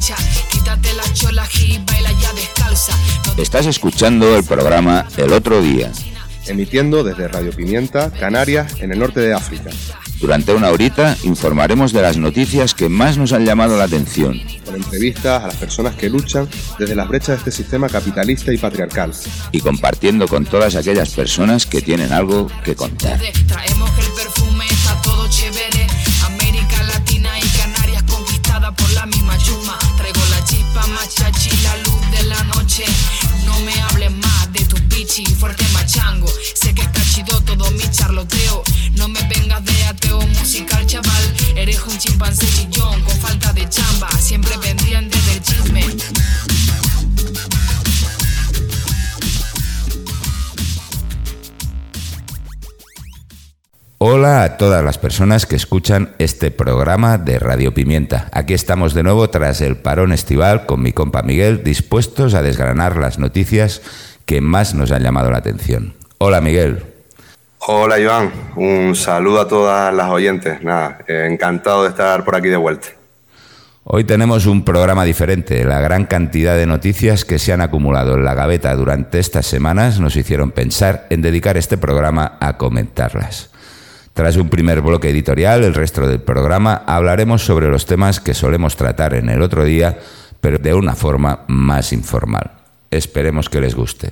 Estás escuchando el programa El Otro Día, emitiendo desde Radio Pimienta, Canarias, en el norte de África. Durante una horita informaremos de las noticias que más nos han llamado la atención. Con entrevistas a las personas que luchan desde las brechas de este sistema capitalista y patriarcal. Y compartiendo con todas aquellas personas que tienen algo que contar. Traemos el perfume, está todo chévere. América Latina y Canarias conquistada por la misma chuma. Traigo la chispa, machachi, la luz de la noche. No me hables más de tu pichi, fuerte machango. Sé que está chido todo mi charloteo. No me vengas de ateo musical, chaval. Eres un chimpancé chillón con falta de chamba. Siempre pendiente del chisme. Hola a todas las personas que escuchan este programa de Radio Pimienta. Aquí estamos de nuevo tras el parón estival con mi compa Miguel, dispuestos a desgranar las noticias que más nos han llamado la atención. Hola Miguel. Hola Joan, un saludo a todas las oyentes. Encantado de estar por aquí de vuelta. Hoy tenemos un programa diferente. La gran cantidad de noticias que se han acumulado en la gaveta durante estas semanas nos hicieron pensar en dedicar este programa a comentarlas. Tras un primer bloque editorial, el resto del programa hablaremos sobre los temas que solemos tratar en El Otro Día, pero de una forma más informal. Esperemos que les guste.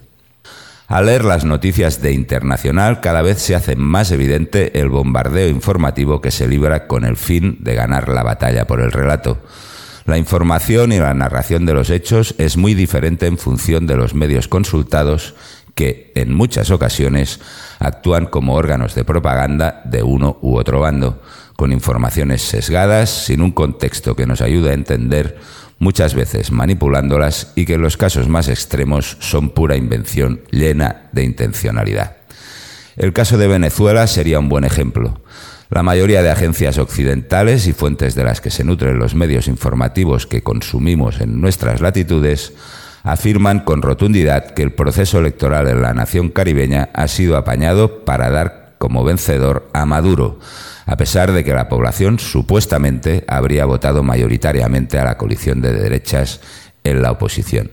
Al leer las noticias de Internacional, cada vez se hace más evidente el bombardeo informativo que se libra con el fin de ganar la batalla por el relato. La información y la narración de los hechos es muy diferente en función de los medios consultados, que, en muchas ocasiones, actúan como órganos de propaganda de uno u otro bando, con informaciones sesgadas, sin un contexto que nos ayude a entender, muchas veces manipulándolas, y que en los casos más extremos son pura invención llena de intencionalidad. El caso de Venezuela sería un buen ejemplo. La mayoría de agencias occidentales y fuentes de las que se nutren los medios informativos que consumimos en nuestras latitudes afirman con rotundidad que el proceso electoral en la nación caribeña ha sido apañado para dar como vencedor a Maduro, a pesar de que la población supuestamente habría votado mayoritariamente a la coalición de derechas en la oposición.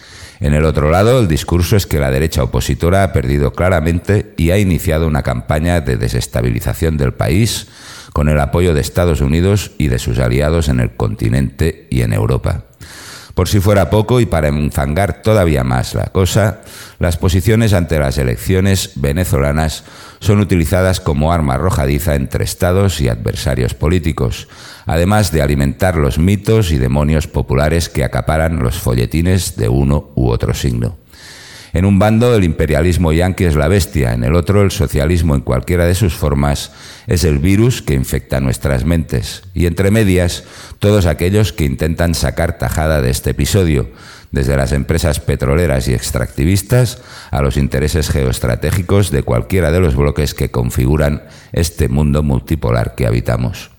En el otro lado, el discurso es que la derecha opositora ha perdido claramente y ha iniciado una campaña de desestabilización del país con el apoyo de Estados Unidos y de sus aliados en el continente y en Europa. Por si fuera poco, y para enfangar todavía más la cosa, las posiciones ante las elecciones venezolanas son utilizadas como arma arrojadiza entre estados y adversarios políticos, además de alimentar los mitos y demonios populares que acaparan los folletines de uno u otro signo. En un bando, el imperialismo yanqui es la bestia, en el otro, el socialismo en cualquiera de sus formas es el virus que infecta nuestras mentes. Y entre medias, todos aquellos que intentan sacar tajada de este episodio, desde las empresas petroleras y extractivistas a los intereses geoestratégicos de cualquiera de los bloques que configuran este mundo multipolar que habitamos.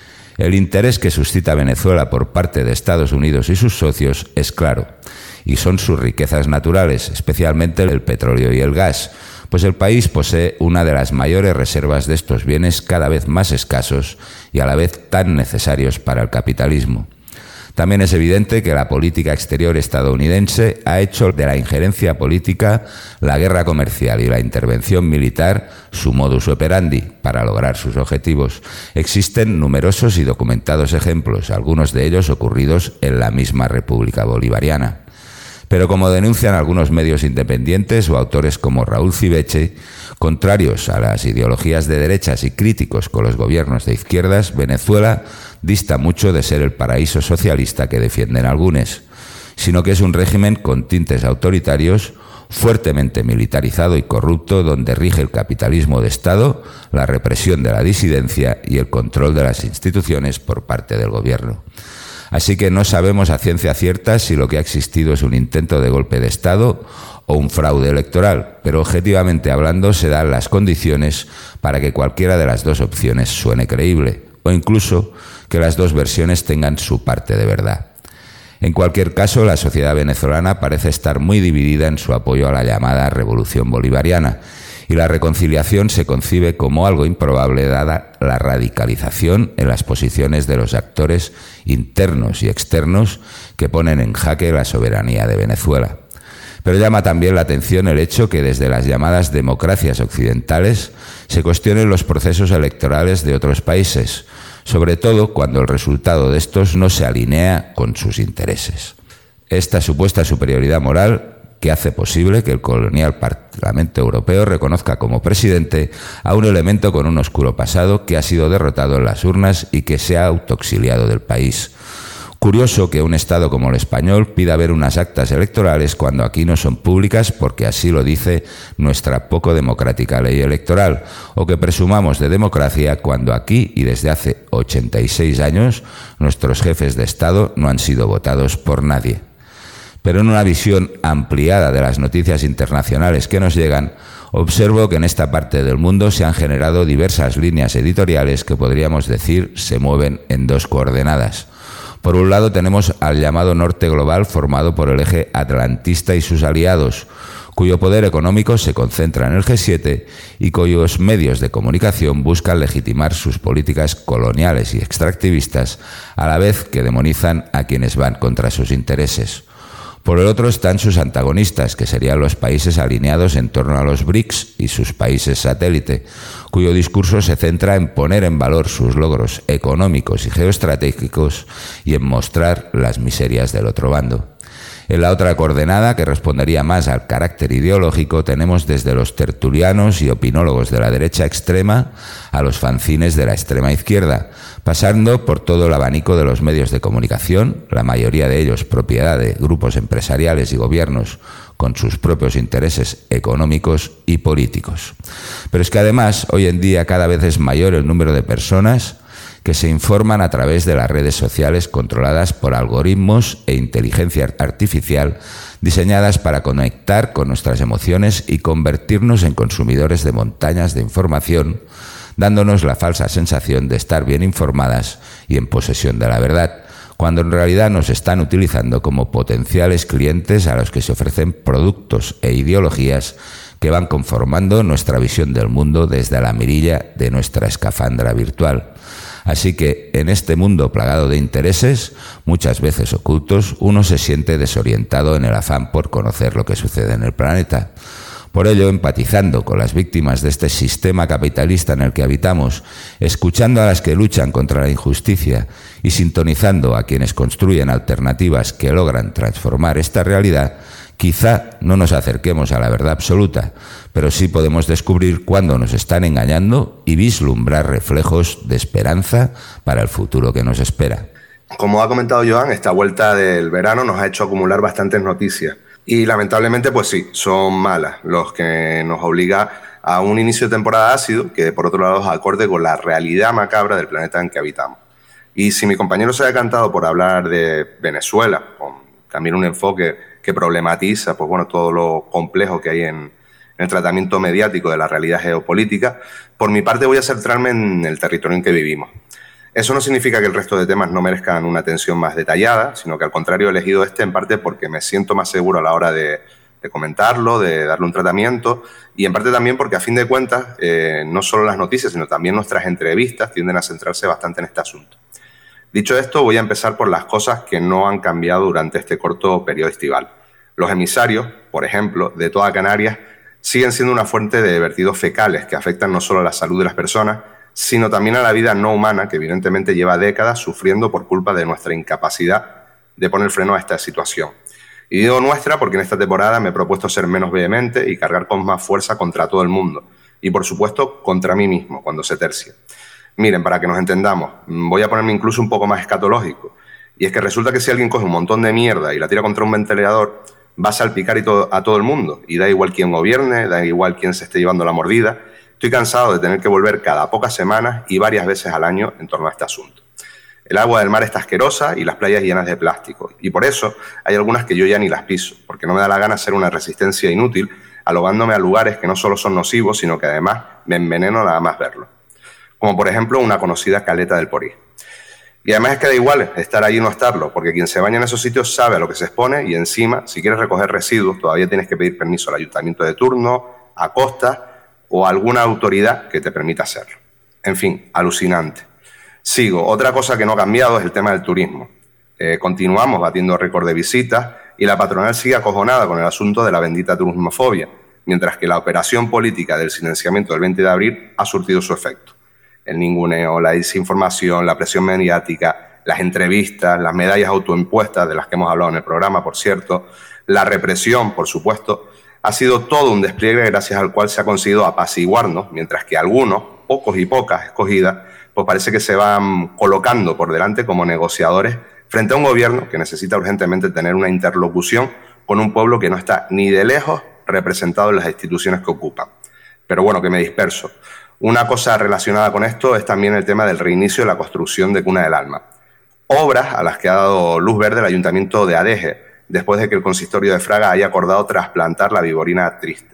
El interés que suscita Venezuela por parte de Estados Unidos y sus socios es claro, y son sus riquezas naturales, especialmente el petróleo y el gas, pues el país posee una de las mayores reservas de estos bienes cada vez más escasos y a la vez tan necesarios para el capitalismo. También es evidente que la política exterior estadounidense ha hecho de la injerencia política, la guerra comercial y la intervención militar su modus operandi para lograr sus objetivos. Existen numerosos y documentados ejemplos, algunos de ellos ocurridos en la misma República Bolivariana. Pero como denuncian algunos medios independientes o autores como Raúl Cibeche, contrarios a las ideologías de derechas y críticos con los gobiernos de izquierdas, Venezuela dista mucho de ser el paraíso socialista que defienden algunos, sino que es un régimen con tintes autoritarios, fuertemente militarizado y corrupto, donde rige el capitalismo de Estado, la represión de la disidencia y el control de las instituciones por parte del gobierno. Así que no sabemos a ciencia cierta si lo que ha existido es un intento de golpe de Estado o un fraude electoral, pero objetivamente hablando se dan las condiciones para que cualquiera de las dos opciones suene creíble, o incluso que las dos versiones tengan su parte de verdad. En cualquier caso, la sociedad venezolana parece estar muy dividida en su apoyo a la llamada Revolución Bolivariana, y la reconciliación se concibe como algo improbable dada la radicalización en las posiciones de los actores internos y externos que ponen en jaque la soberanía de Venezuela. Pero llama también la atención el hecho que desde las llamadas democracias occidentales se cuestionen los procesos electorales de otros países, sobre todo cuando el resultado de estos no se alinea con sus intereses. Esta supuesta superioridad moral que hace posible que el colonial Parlamento Europeo reconozca como presidente a un elemento con un oscuro pasado que ha sido derrotado en las urnas y que se ha autoexiliado del país. Curioso que un Estado como el español pida ver unas actas electorales cuando aquí no son públicas porque así lo dice nuestra poco democrática ley electoral, o que presumamos de democracia cuando aquí y desde hace 86 años nuestros jefes de Estado no han sido votados por nadie. Pero en una visión ampliada de las noticias internacionales que nos llegan, observo que en esta parte del mundo se han generado diversas líneas editoriales que podríamos decir se mueven en dos coordenadas. Por un lado tenemos al llamado norte global formado por el eje atlantista y sus aliados, cuyo poder económico se concentra en el G7 y cuyos medios de comunicación buscan legitimar sus políticas coloniales y extractivistas a la vez que demonizan a quienes van contra sus intereses. Por el otro están sus antagonistas, que serían los países alineados en torno a los BRICS y sus países satélite, cuyo discurso se centra en poner en valor sus logros económicos y geoestratégicos y en mostrar las miserias del otro bando. En la otra coordenada, que respondería más al carácter ideológico, tenemos desde los tertulianos y opinólogos de la derecha extrema a los fanzines de la extrema izquierda, pasando por todo el abanico de los medios de comunicación, la mayoría de ellos propiedad de grupos empresariales y gobiernos con sus propios intereses económicos y políticos. Pero es que además, hoy en día cada vez es mayor el número de personas que se informan a través de las redes sociales controladas por algoritmos e inteligencia artificial diseñadas para conectar con nuestras emociones y convertirnos en consumidores de montañas de información, dándonos la falsa sensación de estar bien informadas y en posesión de la verdad, cuando en realidad nos están utilizando como potenciales clientes a los que se ofrecen productos e ideologías que van conformando nuestra visión del mundo desde la mirilla de nuestra escafandra virtual. Así que en este mundo plagado de intereses, muchas veces ocultos, uno se siente desorientado en el afán por conocer lo que sucede en el planeta. Por ello, empatizando con las víctimas de este sistema capitalista en el que habitamos, escuchando a las que luchan contra la injusticia y sintonizando a quienes construyen alternativas que logran transformar esta realidad, quizá no nos acerquemos a la verdad absoluta, pero sí podemos descubrir cuándo nos están engañando y vislumbrar reflejos de esperanza para el futuro que nos espera. Como ha comentado Joan, esta vuelta del verano nos ha hecho acumular bastantes noticias. Y lamentablemente, pues sí, son malas, los que nos obliga a un inicio de temporada ácido que por otro lado es acorde con la realidad macabra del planeta en que habitamos. Y si mi compañero se ha decantado por hablar de Venezuela, con también un enfoque que problematiza pues bueno, todo lo complejo que hay en el tratamiento mediático de la realidad geopolítica, por mi parte voy a centrarme en el territorio en que vivimos. Eso no significa que el resto de temas no merezcan una atención más detallada, sino que al contrario he elegido este en parte porque me siento más seguro a la hora de comentarlo, de darle un tratamiento y en parte también porque a fin de cuentas no solo las noticias sino también nuestras entrevistas tienden a centrarse bastante en este asunto. Dicho esto, voy a empezar por las cosas que no han cambiado durante este corto periodo estival. Los emisarios, por ejemplo, de toda Canarias siguen siendo una fuente de vertidos fecales que afectan no solo a la salud de las personas, sino también a la vida no humana que evidentemente lleva décadas sufriendo por culpa de nuestra incapacidad de poner freno a esta situación. Y digo nuestra porque en esta temporada me he propuesto ser menos vehemente y cargar con más fuerza contra todo el mundo. Y por supuesto contra mí mismo cuando se tercie. Miren, para que nos entendamos, voy a ponerme incluso un poco más escatológico. Y es que resulta que si alguien coge un montón de mierda y la tira contra un ventilador, va a salpicar a todo el mundo. Y da igual quién gobierne, da igual quién se esté llevando la mordida. Estoy cansado de tener que volver cada pocas semanas y varias veces al año en torno a este asunto. El agua del mar está asquerosa y las playas llenas de plástico. Y por eso hay algunas que yo ya ni las piso, porque no me da la gana hacer una resistencia inútil, alogándome a lugares que no solo son nocivos, sino que además me enveneno nada más verlo. Como por ejemplo una conocida caleta del Porí. Y además es que da igual estar allí o no estarlo, porque quien se baña en esos sitios sabe a lo que se expone y encima, si quieres recoger residuos, todavía tienes que pedir permiso al ayuntamiento de turno, a Costa o alguna autoridad que te permita hacerlo. En fin, alucinante. Sigo. Otra cosa que no ha cambiado es el tema del turismo. Continuamos batiendo récord de visitas y la patronal sigue acojonada con el asunto de la bendita turismofobia, mientras que la operación política del silenciamiento del 20 de abril ha surtido su efecto. El ninguneo, la desinformación, la presión mediática, las entrevistas, las medallas autoimpuestas, de las que hemos hablado en el programa, por cierto, la represión, por supuesto, ha sido todo un despliegue gracias al cual se ha conseguido apaciguarnos, mientras que algunos, pocos y pocas escogidas, pues parece que se van colocando por delante como negociadores frente a un gobierno que necesita urgentemente tener una interlocución con un pueblo que no está ni de lejos representado en las instituciones que ocupan. Pero bueno, que me disperso. Una cosa relacionada con esto es también el tema del reinicio de la construcción de Cuna del Alma. Obras a las que ha dado luz verde el Ayuntamiento de Adeje, después de que el consistorio de Fraga haya acordado trasplantar la viborina triste.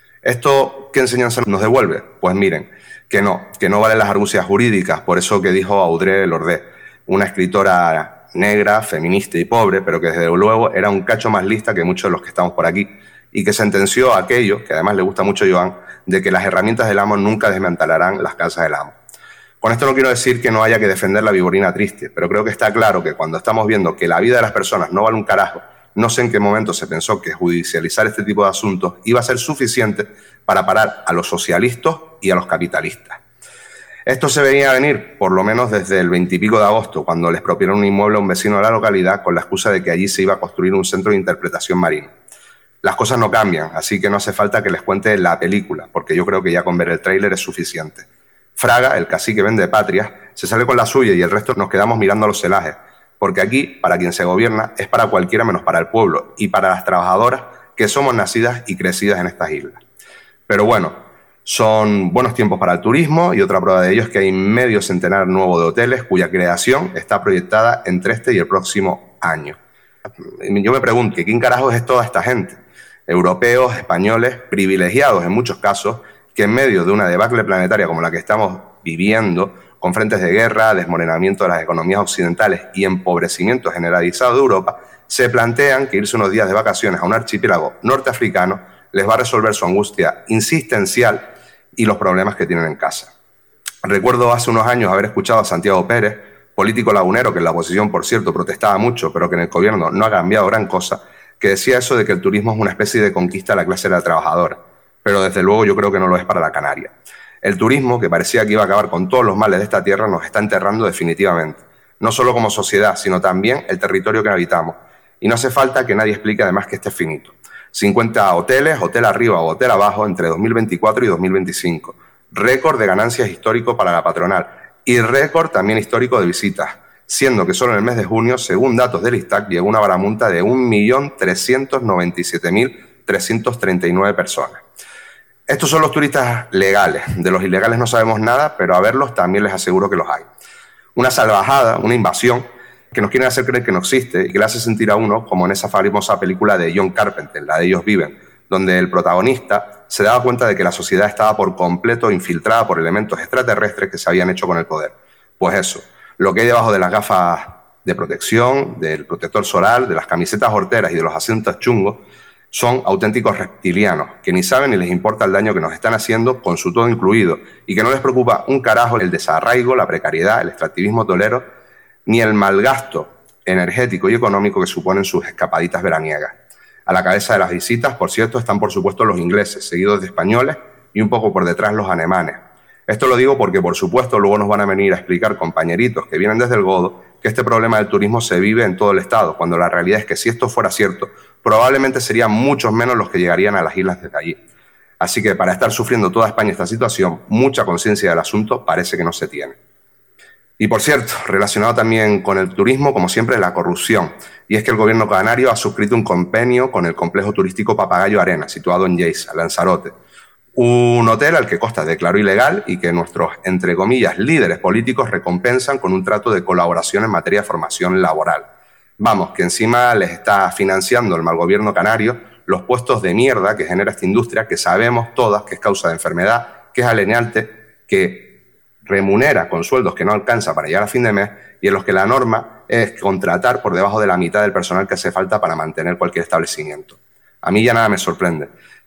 ¿Esto qué enseñanza nos devuelve? Pues miren, que no valen las argucias jurídicas, por eso que dijo Audre Lorde, una escritora negra, feminista y pobre, pero que desde luego era un cacho más lista que muchos de los que estamos por aquí, y que sentenció a aquello, que además le gusta mucho a Joan, de que las herramientas del amo nunca desmantelarán las casas del amo. Con esto no quiero decir que no haya que defender la viborina triste, pero creo que está claro que cuando estamos viendo que la vida de las personas no vale un carajo, no sé en qué momento se pensó que judicializar este tipo de asuntos iba a ser suficiente para parar a los socialistas y a los capitalistas. Esto se venía a venir, por lo menos desde el 20 y pico de agosto, cuando le expropiaron un inmueble a un vecino de la localidad con la excusa de que allí se iba a construir un centro de interpretación marino. Las cosas no cambian, así que no hace falta que les cuente la película, porque yo creo que ya con ver el tráiler es suficiente. Fraga, el cacique vende patrias, se sale con la suya y el resto nos quedamos mirando a los celajes, porque aquí, para quien se gobierna, es para cualquiera menos para el pueblo y para las trabajadoras que somos nacidas y crecidas en estas islas. Pero bueno, son buenos tiempos para el turismo y otra prueba de ello es que hay medio centenar nuevo de hoteles cuya creación está proyectada entre este y el próximo año. Yo me pregunto, ¿quién carajo es toda esta gente? Europeos, españoles, privilegiados en muchos casos, que en medio de una debacle planetaria como la que estamos viviendo, con frentes de guerra, desmoronamiento de las economías occidentales y empobrecimiento generalizado de Europa, se plantean que irse unos días de vacaciones a un archipiélago norteafricano les va a resolver su angustia insistencial y los problemas que tienen en casa. Recuerdo hace unos años haber escuchado a Santiago Pérez, político lagunero que en la oposición, por cierto, protestaba mucho, pero que en el gobierno no ha cambiado gran cosa, que decía eso de que el turismo es una especie de conquista de la clase de la trabajadora. Pero desde luego yo creo que no lo es para la Canaria. El turismo, que parecía que iba a acabar con todos los males de esta tierra, nos está enterrando definitivamente. No solo como sociedad, sino también el territorio que habitamos. Y no hace falta que nadie explique además que este es finito. 50 hoteles, hotel arriba o hotel abajo, entre 2024 y 2025. Récord de ganancias histórico para la patronal. Y récord también histórico de visitas, siendo que solo en el mes de junio, según datos del ISTAC, llegó una baramulta de 1.397.339 personas. Estos son los turistas legales. De los ilegales no sabemos nada, pero a verlos también les aseguro que los hay. Una salvajada, una invasión, que nos quieren hacer creer que no existe y que le hace sentir a uno como en esa famosa película de John Carpenter, la de Ellos Viven, donde el protagonista se daba cuenta de que la sociedad estaba por completo infiltrada por elementos extraterrestres que se habían hecho con el poder. Pues eso, lo que hay debajo de las gafas de protección, del protector solar, de las camisetas horteras y de los asientos chungos, son auténticos reptilianos, que ni saben ni les importa el daño que nos están haciendo con su todo incluido y que no les preocupa un carajo el desarraigo, la precariedad, el extractivismo tolero, ni el malgasto energético y económico que suponen sus escapaditas veraniegas. A la cabeza de las visitas, por cierto, están por supuesto los ingleses, seguidos de españoles y un poco por detrás los alemanes. Esto lo digo porque, por supuesto, luego nos van a venir a explicar compañeritos que vienen desde el Godo que este problema del turismo se vive en todo el Estado, cuando la realidad es que si esto fuera cierto, probablemente serían muchos menos los que llegarían a las islas desde allí. Así que para estar sufriendo toda España esta situación, mucha conciencia del asunto parece que no se tiene. Y por cierto, relacionado también con el turismo, como siempre, la corrupción. Y es que el gobierno canario ha suscrito un convenio con el complejo turístico Papagayo Arena, situado en Lleida, Lanzarote. Un hotel al que Costa declaró ilegal y que nuestros, entre comillas, líderes políticos recompensan con un trato de colaboración en materia de formación laboral. Vamos, que encima les está financiando el mal gobierno canario los puestos de mierda que genera esta industria, que sabemos todas que es causa de enfermedad, que es alienante, que remunera con sueldos que no alcanza para llegar a fin de mes y en los que la norma es contratar por debajo de la mitad del personal que hace falta para mantener cualquier establecimiento. A mí ya nada me sorprende.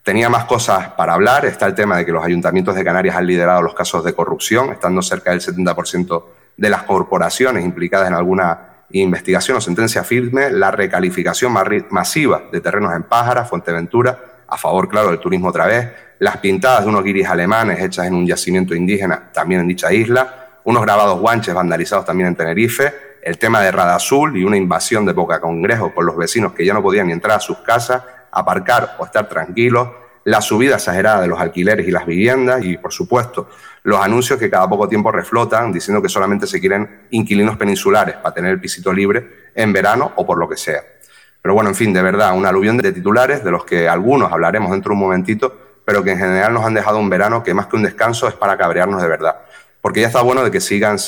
Tenía más cosas para hablar. Está el tema de que los ayuntamientos de Canarias han liderado los casos de corrupción, estando cerca del 70% de las corporaciones implicadas en alguna investigación o sentencia firme, la recalificación masiva de terrenos en Pájara, Fuerteventura, a favor, claro, del turismo otra vez, las pintadas de unos guiris alemanes hechas en un yacimiento indígena también en dicha isla, unos grabados guanches vandalizados también en Tenerife, el tema de Rada Azul y una invasión de Boca Congreso por los vecinos que ya no podían ni entrar a sus casas, aparcar o estar tranquilos, la subida exagerada de los alquileres y las viviendas y, por supuesto, los anuncios que cada poco tiempo reflotan diciendo que solamente se quieren inquilinos peninsulares para tener el pisito libre en verano o por lo que sea. Pero bueno, en fin, de verdad, un aluvión de titulares de los que algunos hablaremos dentro de un momentito, pero que en general nos han dejado un verano que más que un descanso es para cabrearnos de verdad. Porque ya está bueno de que sigamos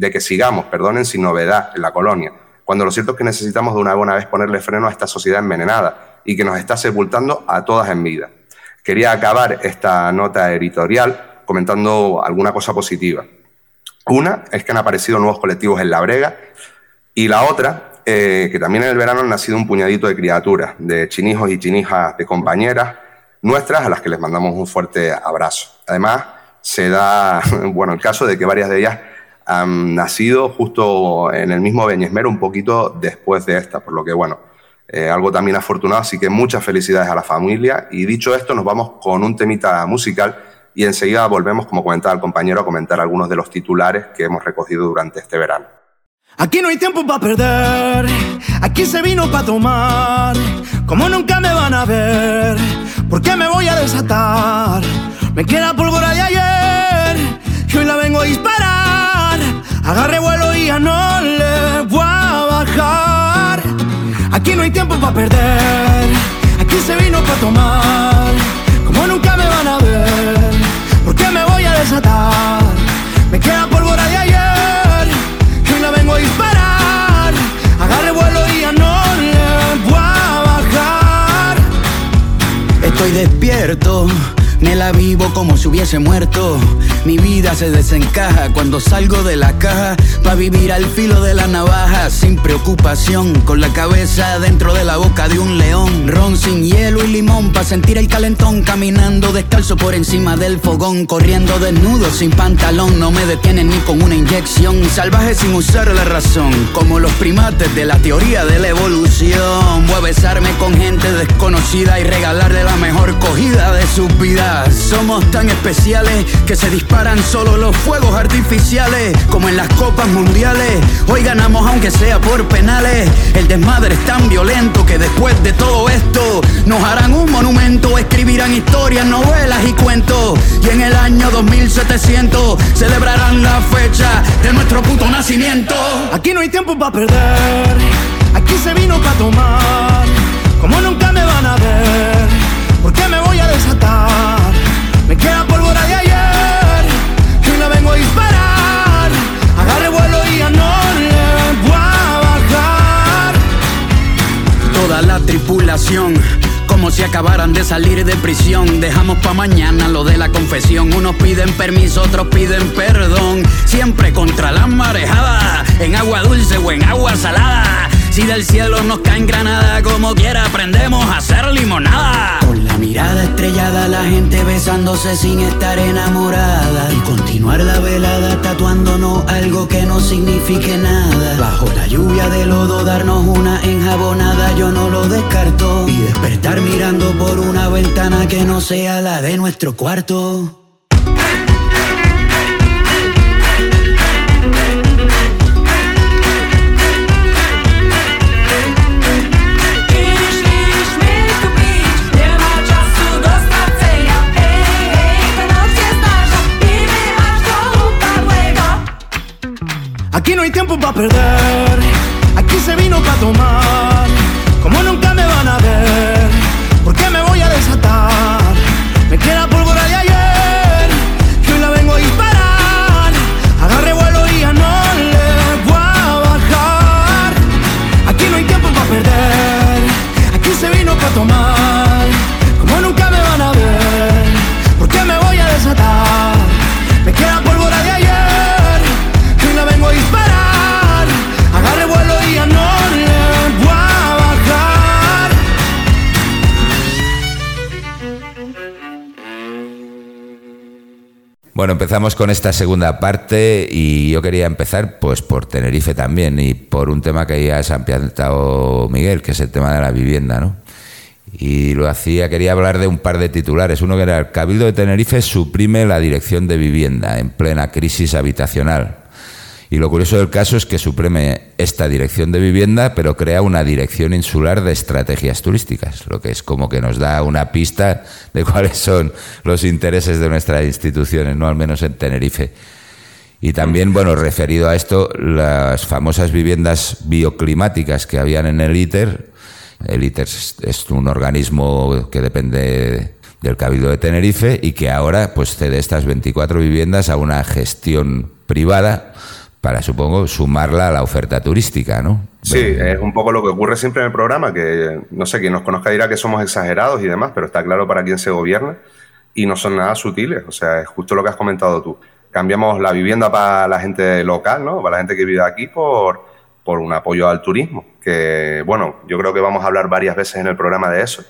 sin novedad en la colonia, cuando lo cierto es que necesitamos de una buena vez ponerle freno a esta sociedad envenenada y que nos está sepultando a todas en vida. Quería acabar esta nota editorial comentando alguna cosa positiva. Una es que han aparecido nuevos colectivos en La Brega y la otra, que también en el verano han nacido un puñadito de criaturas, de chinijos y chinijas de compañeras nuestras a las que les mandamos un fuerte abrazo. Además, se da el caso de que varias de ellas han nacido justo en el mismo Beñesmero un poquito después de esta, por lo que algo también afortunado, así que muchas felicidades a la familia. Y dicho esto, nos vamos con un temita musical y enseguida volvemos, como comentaba el compañero, a comentar algunos de los titulares que hemos recogido durante este verano. Aquí no hay tiempo para perder, aquí se vino para tomar. Como nunca me van a ver, porque me voy a desatar. Me queda pólvora de ayer, y hoy la vengo a disparar. Agarré vuelo y ya no le voy a bajar. Aquí no hay tiempo para perder, aquí se vino para tomar. Como nunca me van a ver, porque me voy a desatar. Me queda pólvora de ayer, y hoy la vengo a disparar. Agarré vuelo y ya no le voy a bajar. Estoy despierto, me la vivo como si hubiese muerto. Mi vida se desencaja cuando salgo de la caja, pa' vivir al filo de la navaja, sin preocupación, con la cabeza dentro de la boca de un león. Ron sin hielo y limón, pa' sentir el calentón. Caminando descalzo por encima del fogón, corriendo desnudo sin pantalón. No me detienen ni con una inyección. Salvaje sin usar la razón, como los primates de la teoría de la evolución. Voy a besarme con gente desconocida y regalarle la mejor cogida de su vida. Somos tan especiales que se disparan solo los fuegos artificiales, como en las copas mundiales. Hoy ganamos aunque sea por penales. El desmadre es tan violento que después de todo esto nos harán un monumento, escribirán historias, novelas y cuentos. Y en el año 2700 celebrarán la fecha de nuestro puto nacimiento. Aquí no hay tiempo para perder, aquí se vino para tomar. Como nunca me van a ver, porque me voy a desatar. Me queda pólvora de ayer, y hoy la vengo a disparar. Agarré vuelo y ya no le voy a bajar. Toda la tripulación, como si acabaran de salir de prisión. Dejamos pa' mañana lo de la confesión. Unos piden permiso, otros piden perdón. Siempre contra la marejada, en agua dulce o en agua salada. Si del cielo nos caen granadas, como quiera aprendemos a hacer limonada. Con la mirada estrellada, la gente besándose sin estar enamorada. Y continuar la velada tatuándonos algo que no signifique nada. Bajo la lluvia de lodo darnos una enjabonada, yo no lo descarto. Y despertar mirando por una ventana que no sea la de nuestro cuarto. Aquí no hay tiempo para perder, aquí se vino para tomar. Como nunca me van a ver, porque me voy a desatar. Me queda pólvora de ayer, y hoy la vengo a disparar. Agarré vuelo y ya no le voy a bajar. Aquí no hay tiempo para perder, aquí se vino para tomar. Como nunca me van a ver, porque me voy a desatar. Me queda pólvora de ayer, y hoy la vengo a disparar. Agarré vuelo y ya no le voy a bajar. Bueno, empezamos con esta segunda parte y yo quería empezar pues por Tenerife también y por un tema que ya se ha ampliado Miguel, que es el tema de la vivienda, ¿no? Y quería hablar de un par de titulares. Uno que era: el Cabildo de Tenerife suprime la Dirección de Vivienda en plena crisis habitacional. Y lo curioso del caso es que suprime esta Dirección de Vivienda, pero crea una Dirección Insular de Estrategias Turísticas, lo que es como que nos da una pista de cuáles son los intereses de nuestras instituciones, ¿no? Al menos en Tenerife. Y también, bueno, referido a esto, las famosas viviendas bioclimáticas que habían en el ITER. El ITER es un organismo que depende del Cabildo de Tenerife y que ahora pues cede estas 24 viviendas a una gestión privada para, supongo, sumarla a la oferta turística, ¿no? Sí, es un poco lo que ocurre siempre en el programa, que no sé, quien nos conozca dirá que somos exagerados y demás, pero está claro para quién se gobierna y no son nada sutiles. O sea, es justo lo que has comentado tú. Cambiamos la vivienda para la gente local, ¿no? Para la gente que vive aquí por un apoyo al turismo, que, bueno, yo creo que vamos a hablar varias veces en el programa de eso,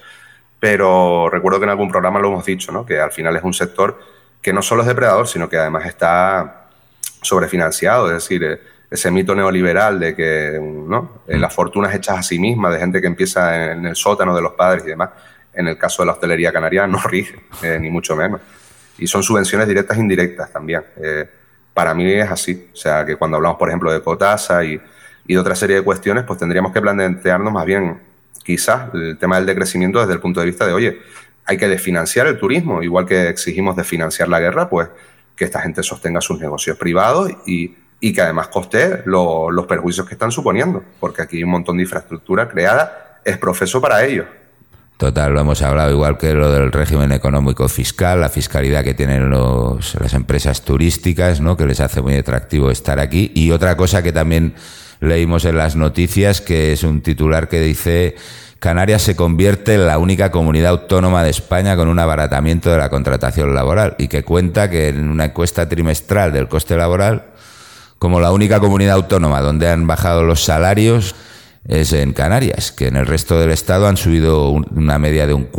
pero recuerdo que en algún programa lo hemos dicho, ¿no? Que al final es un sector que no solo es depredador, sino que además está sobrefinanciado, es decir, ese mito neoliberal de que, ¿no? Las fortunas hechas a sí mismas, de gente que empieza en el sótano de los padres y demás, en el caso de la hostelería canaria no rige, ni mucho menos. Y son subvenciones directas e indirectas también. Para mí es así. O sea, que cuando hablamos, por ejemplo, de Cotasa y de otra serie de cuestiones, pues tendríamos que plantearnos más bien, quizás, el tema del decrecimiento desde el punto de vista de, oye, hay que desfinanciar el turismo, igual que exigimos desfinanciar la guerra, pues que esta gente sostenga sus negocios privados y que además costee los perjuicios que están suponiendo, porque aquí hay un montón de infraestructura creada, es profeso para ellos. Total, lo hemos hablado, igual que lo del régimen económico fiscal, la fiscalidad que tienen las empresas turísticas, ¿no? Que les hace muy atractivo estar aquí. Y otra cosa que también leímos en las noticias, que es un titular que dice: Canarias se convierte en la única comunidad autónoma de España con un abaratamiento de la contratación laboral, y que cuenta que en una encuesta trimestral del coste laboral, como la única comunidad autónoma donde han bajado los salarios es en Canarias, que en el resto del estado han subido una media de un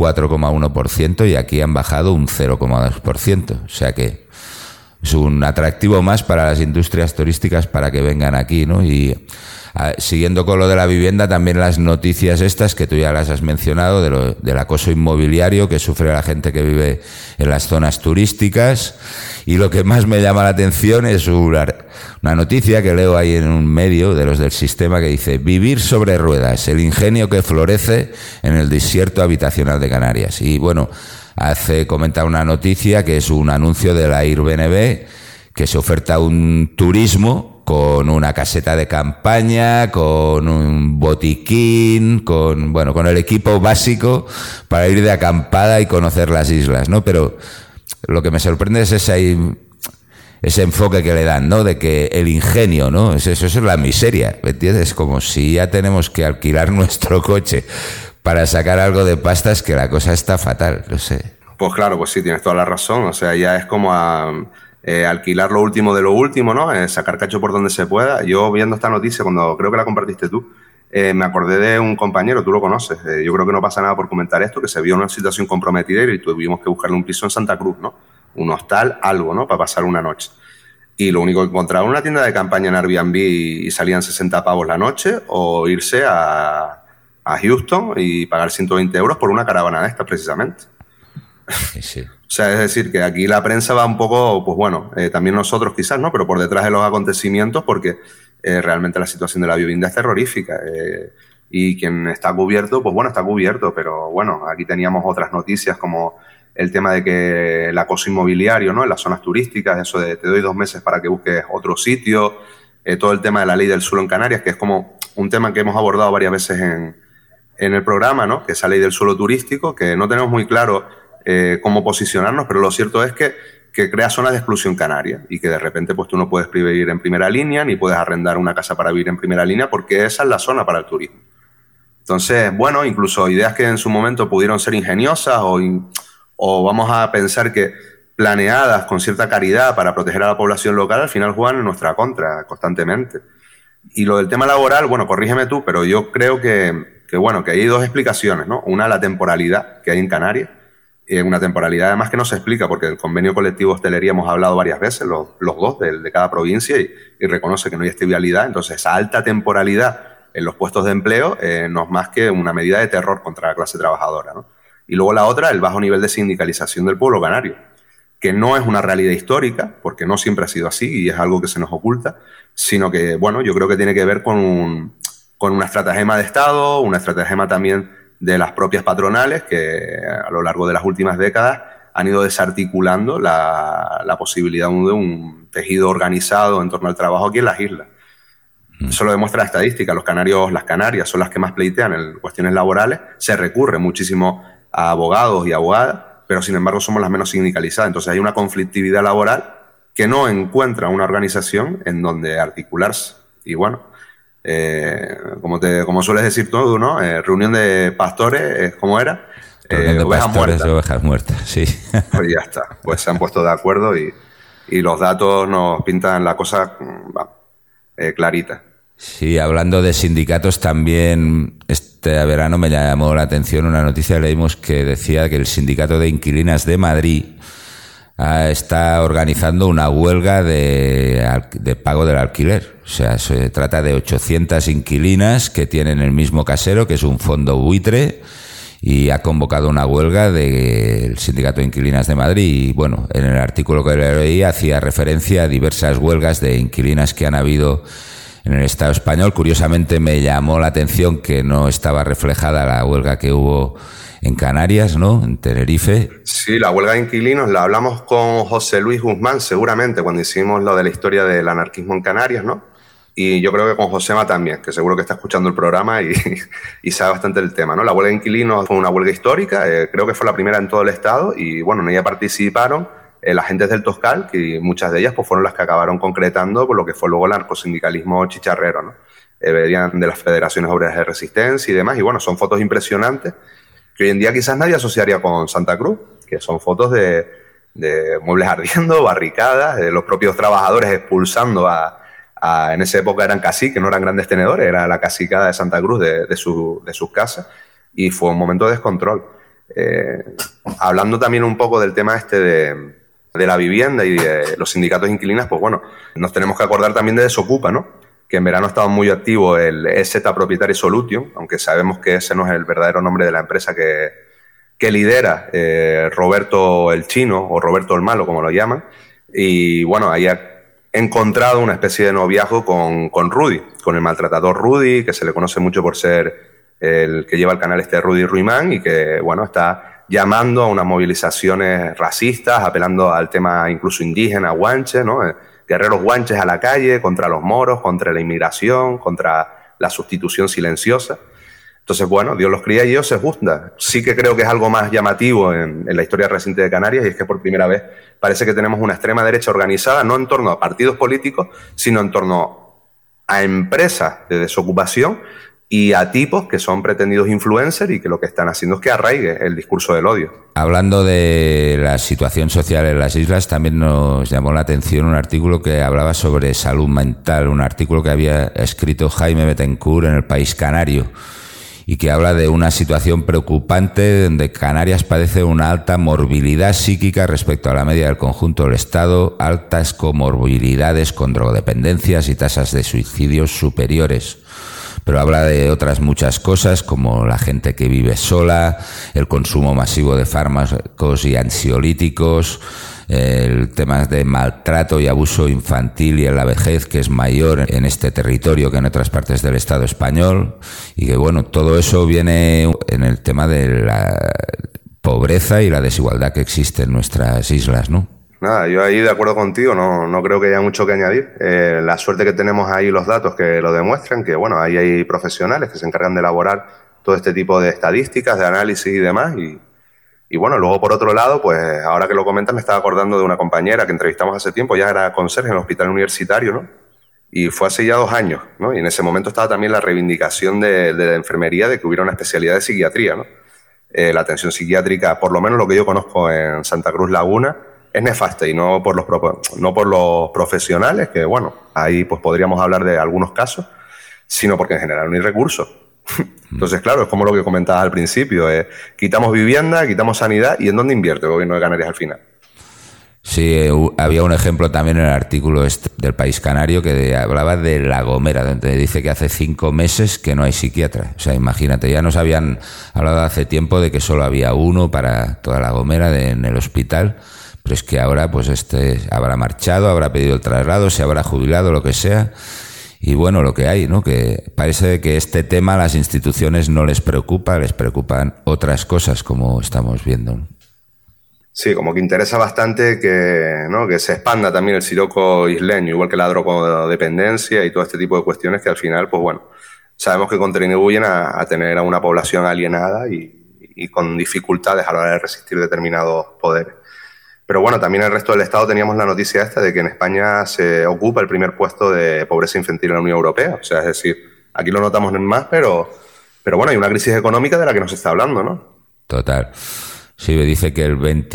4,1% y aquí han bajado un 0,2%. O sea que es un atractivo más para las industrias turísticas para que vengan aquí, ¿no? Y siguiendo con lo de la vivienda, también las noticias estas que tú ya las has mencionado del acoso inmobiliario que sufre la gente que vive en las zonas turísticas. Y lo que más me llama la atención es una noticia que leo ahí en un medio de los del sistema que dice: vivir sobre ruedas, el ingenio que florece en el desierto habitacional de Canarias. Y bueno, comenta una noticia que es un anuncio de la Airbnb, que se oferta un turismo con una caseta de campaña, con un botiquín, con el equipo básico para ir de acampada y conocer las islas, ¿no? Pero lo que me sorprende es ese enfoque que le dan, ¿no? De que el ingenio, ¿no? Eso es la miseria, ¿me entiendes? Como si ya tenemos que alquilar nuestro coche para sacar algo de pasta, es que la cosa está fatal, no sé. Pues claro, pues sí, tienes toda la razón. O sea, ya es como alquilar lo último de lo último, ¿no? Sacar cacho por donde se pueda. Yo viendo esta noticia, cuando creo que la compartiste tú, me acordé de un compañero, tú lo conoces, yo creo que no pasa nada por comentar esto, que se vio en una situación comprometida y tuvimos que buscarle un piso en Santa Cruz, ¿no? Un hostal, algo, ¿no? Para pasar una noche. Y lo único que encontraba una tienda de campaña en Airbnb y salían 60 pavos la noche, o irse a Houston y pagar 120 euros por una caravana de estas, precisamente. Sí. O sea, es decir, que aquí la prensa va un poco, pues bueno, también nosotros quizás, ¿no? Pero por detrás de los acontecimientos, porque realmente la situación de la vivienda es terrorífica. Y quien está cubierto, pues bueno, está cubierto. Pero bueno, aquí teníamos otras noticias como el tema de que el acoso inmobiliario, ¿no? En las zonas turísticas, eso de te doy 2 meses para que busques otro sitio. Todo el tema de la ley del suelo en Canarias, que es como un tema que hemos abordado varias veces en el programa, ¿no? Que es esa ley del suelo turístico, que no tenemos muy claro cómo posicionarnos, pero lo cierto es que crea zonas de exclusión canaria y que de repente pues tú no puedes vivir en primera línea ni puedes arrendar una casa para vivir en primera línea porque esa es la zona para el turismo. Entonces, bueno, incluso ideas que en su momento pudieron ser ingeniosas o vamos a pensar que planeadas con cierta caridad para proteger a la población local, al final juegan en nuestra contra constantemente. Y lo del tema laboral, bueno, corrígeme tú, pero yo creo que hay 2 explicaciones, ¿no? Una, la temporalidad que hay en Canarias, una temporalidad además que no se explica, porque el convenio colectivo de hostelería hemos hablado varias veces, los dos de cada provincia, y reconoce que no hay estabilidad. Entonces, esa alta temporalidad en los puestos de empleo no es más que una medida de terror contra la clase trabajadora, ¿no? Y luego la otra, el bajo nivel de sindicalización del pueblo canario, que no es una realidad histórica, porque no siempre ha sido así y es algo que se nos oculta, sino que, bueno, yo creo que tiene que ver con una estratagema de Estado, una estratagema también de las propias patronales que a lo largo de las últimas décadas han ido desarticulando la posibilidad de un tejido organizado en torno al trabajo aquí en las islas. Eso lo demuestra la estadística. Los canarios, las Canarias son las que más pleitean en cuestiones laborales. Se recurre muchísimo a abogados y abogadas, pero sin embargo somos las menos sindicalizadas. Entonces hay una conflictividad laboral que no encuentra una organización en donde articularse. Y bueno, como sueles decir tú, ¿no? Reunión de pastores, ¿cómo era? Reunión de ovejas pastores muertas. y ovejas muertas, sí. Pues ya está. Pues se han puesto de acuerdo y los datos nos pintan la cosa clarita. Sí, hablando de sindicatos, también este verano me llamó la atención una noticia, leímos que decía que el Sindicato de Inquilinas de Madrid está organizando una huelga de pago del alquiler. O sea, se trata de 800 inquilinas que tienen el mismo casero, que es un fondo buitre, y ha convocado una huelga del Sindicato de Inquilinas de Madrid. Y bueno, en el artículo que leí hacía referencia a diversas huelgas de inquilinas que han habido en el Estado español. Curiosamente me llamó la atención que no estaba reflejada la huelga que hubo en Canarias, ¿no? En Tenerife. Sí, la huelga de inquilinos la hablamos con José Luis Guzmán seguramente cuando hicimos lo de la historia del anarquismo en Canarias, ¿no? Y yo creo que con Josema también, que seguro que está escuchando el programa y sabe bastante del tema, ¿no? La huelga de inquilinos fue una huelga histórica, creo que fue la primera en todo el Estado, y bueno, en ella participaron las agentes del Toscal, que muchas de ellas pues fueron las que acabaron concretando por lo que fue luego el narcosindicalismo chicharrero, ¿no? Venían de las federaciones obreras de resistencia y demás, y bueno, son fotos impresionantes que hoy en día quizás nadie asociaría con Santa Cruz, que son fotos de muebles ardiendo, barricadas, los propios trabajadores expulsando en esa época eran caciques, no eran grandes tenedores, era la cacicada de Santa Cruz de sus casas, y fue un momento de descontrol. Hablando también un poco del tema de la vivienda y de los sindicatos de inquilinas, pues bueno, nos tenemos que acordar también de Desocupa, ¿no? Que en verano estaba muy activo el EZ Proprietary Solution, aunque sabemos que ese no es el verdadero nombre de la empresa que lidera Roberto el Chino, o Roberto el Malo, como lo llaman. Y bueno, ahí ha encontrado una especie de noviazgo con Rudy, con el maltratador Rudy, que se le conoce mucho por ser el que lleva el canal Rudy Ruimán, y que bueno, está llamando a unas movilizaciones racistas, apelando al tema incluso indígena, guanche, ¿no? Guerreros guanches a la calle contra los moros, contra la inmigración, contra la sustitución silenciosa. Entonces, bueno, Dios los cría y Dios se juzga. Sí que creo que es algo más llamativo en la historia reciente de Canarias, y es que por primera vez parece que tenemos una extrema derecha organizada, no en torno a partidos políticos, sino en torno a empresas de desocupación y a tipos que son pretendidos influencers y que lo que están haciendo es que arraigue el discurso del odio. Hablando de la situación social en las islas, también nos llamó la atención un artículo que hablaba sobre salud mental, un artículo que había escrito Jaime Betancourt en El País Canario, y que habla de una situación preocupante donde Canarias padece una alta morbilidad psíquica respecto a la media del conjunto del Estado, altas comorbilidades con drogodependencias y tasas de suicidios superiores. Pero habla de otras muchas cosas, como la gente que vive sola, el consumo masivo de fármacos y ansiolíticos, el tema de maltrato y abuso infantil y en la vejez, que es mayor en este territorio que en otras partes del Estado español, y que bueno, todo eso viene en el tema de la pobreza y la desigualdad que existe en nuestras islas, ¿no? Nada, yo ahí de acuerdo contigo, no creo que haya mucho que añadir. La suerte que tenemos ahí los datos que lo demuestran, que bueno, ahí hay profesionales que se encargan de elaborar todo este tipo de estadísticas, de análisis y demás, y bueno, luego por otro lado, pues ahora que lo comentas me estaba acordando de una compañera que entrevistamos hace tiempo, ya era conserje en el hospital universitario, ¿no? Y fue hace ya 2 años, ¿no? Y en ese momento estaba también la reivindicación de la enfermería, de que hubiera una especialidad de psiquiatría, ¿no? La atención psiquiátrica, por lo menos lo que yo conozco en Santa Cruz Laguna, es nefasta, y no por los profesionales, que bueno, ahí pues podríamos hablar de algunos casos, sino porque en general no hay recursos. Entonces, claro, es como lo que comentabas al principio. Quitamos vivienda, quitamos sanidad, ¿y en dónde invierte el gobierno de Canarias al final? Sí, había un ejemplo también en el artículo del País Canario que hablaba de La Gomera, donde dice que hace 5 meses que no hay psiquiatra. O sea, imagínate, ya nos habían hablado hace tiempo de que solo había uno para toda La Gomera en el hospital, pero es que ahora pues habrá marchado, habrá pedido el traslado, se habrá jubilado, lo que sea. Y bueno, lo que hay, ¿no? Que parece que este tema a las instituciones no les preocupa, les preocupan otras cosas, como estamos viendo. Sí, como que interesa bastante que se expanda también el siroco isleño, igual que la drogodependencia y todo este tipo de cuestiones que al final, pues bueno, sabemos que contribuyen a tener a una población alienada y con dificultades a la hora de resistir determinados poderes. Pero bueno, también en el resto del Estado teníamos la noticia esta de que en España se ocupa el primer puesto de pobreza infantil en la Unión Europea. O sea, es decir, aquí lo notamos más, pero bueno, hay una crisis económica de la que nos está hablando, ¿no? Total. Sí, dice que el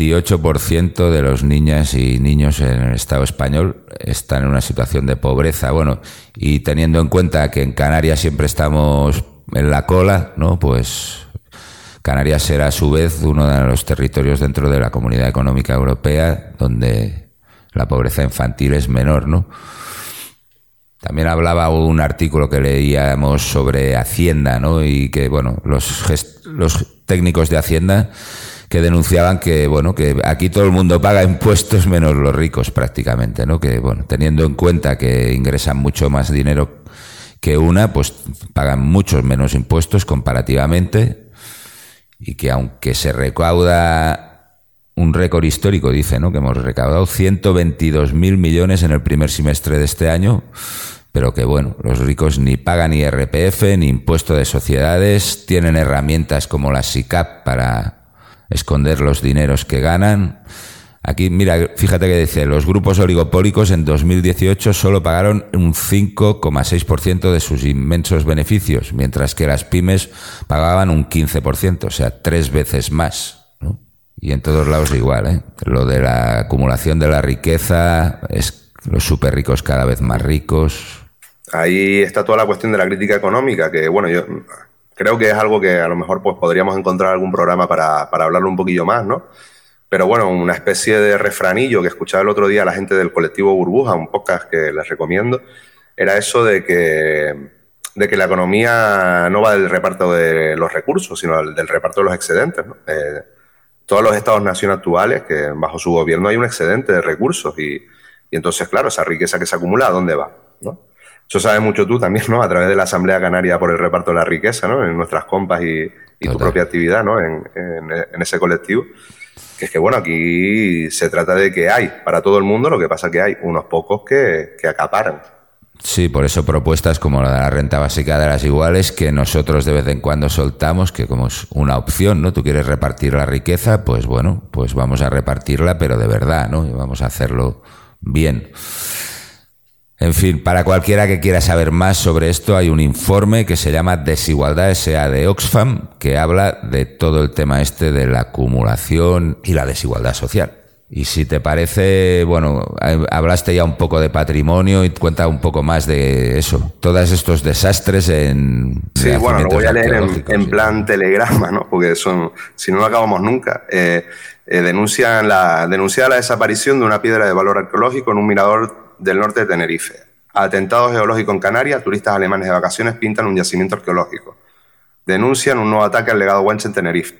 28% de los niñas y niños en el Estado español están en una situación de pobreza. Bueno, y teniendo en cuenta que en Canarias siempre estamos en la cola, ¿no? Pues Canarias será a su vez uno de los territorios dentro de la Comunidad Económica Europea donde la pobreza infantil es menor, ¿no? También hablaba un artículo que leíamos sobre Hacienda, ¿no? Y que, bueno, los técnicos de Hacienda que denunciaban que, bueno, que aquí todo el mundo paga impuestos menos los ricos prácticamente, ¿no? Que, bueno, teniendo en cuenta que ingresan mucho más dinero que pues pagan muchos menos impuestos comparativamente. Y que aunque se recauda un récord histórico, dice, ¿no? Que hemos recaudado 122.000 millones en el primer semestre de este año, pero que bueno, los ricos ni pagan IRPF ni impuesto de sociedades, tienen herramientas como la SICAP para esconder los dineros que ganan. Aquí, mira, fíjate que dice, los grupos oligopólicos en 2018 solo pagaron un 5,6% de sus inmensos beneficios, mientras que las pymes pagaban un 15%, o sea, 3 veces más, ¿no? Y en todos lados igual, ¿eh? Lo de la acumulación de la riqueza, es los súper ricos cada vez más ricos. Ahí está toda la cuestión de la crítica económica, que bueno, yo creo que es algo que a lo mejor pues podríamos encontrar algún programa para hablarlo un poquillo más, ¿no? Pero bueno, una especie de refranillo que escuchaba el otro día a la gente del colectivo Burbuja, un podcast que les recomiendo, era eso de que la economía no va del reparto de los recursos, sino del reparto de los excedentes, ¿no? Todos los estados-nación actuales, que bajo su gobierno hay un excedente de recursos y entonces, claro, esa riqueza que se acumula, ¿a dónde va? ¿No? Eso sabes mucho tú también, ¿no? A través de la Asamblea Canaria por el reparto de la riqueza, ¿no? En nuestras compas y tu propia actividad, ¿no? En ese colectivo. Que es que, bueno, aquí se trata de que hay para todo el mundo, lo que pasa que hay unos pocos que acaparan. Sí, por eso propuestas como la de la renta básica de las iguales, que nosotros de vez en cuando soltamos, que como es una opción, ¿no? Tú quieres repartir la riqueza, pues bueno, pues vamos a repartirla, pero de verdad, ¿no? Y vamos a hacerlo bien. En fin, para cualquiera que quiera saber más sobre esto, hay un informe que se llama Desigualdad S.A. de Oxfam, que habla de todo el tema este de la acumulación y la desigualdad social. Y si te parece, bueno, hablaste ya un poco de patrimonio y cuenta un poco más de eso, todos estos desastres en... Sí, bueno, lo voy a leer en plan telegrama, ¿no? Porque si no lo acabamos nunca. Denunciada la desaparición de una piedra de valor arqueológico en un mirador del norte de Tenerife. Atentado geológico en Canarias, turistas alemanes de vacaciones pintan un yacimiento arqueológico. Denuncian un nuevo ataque al legado Guanche en Tenerife.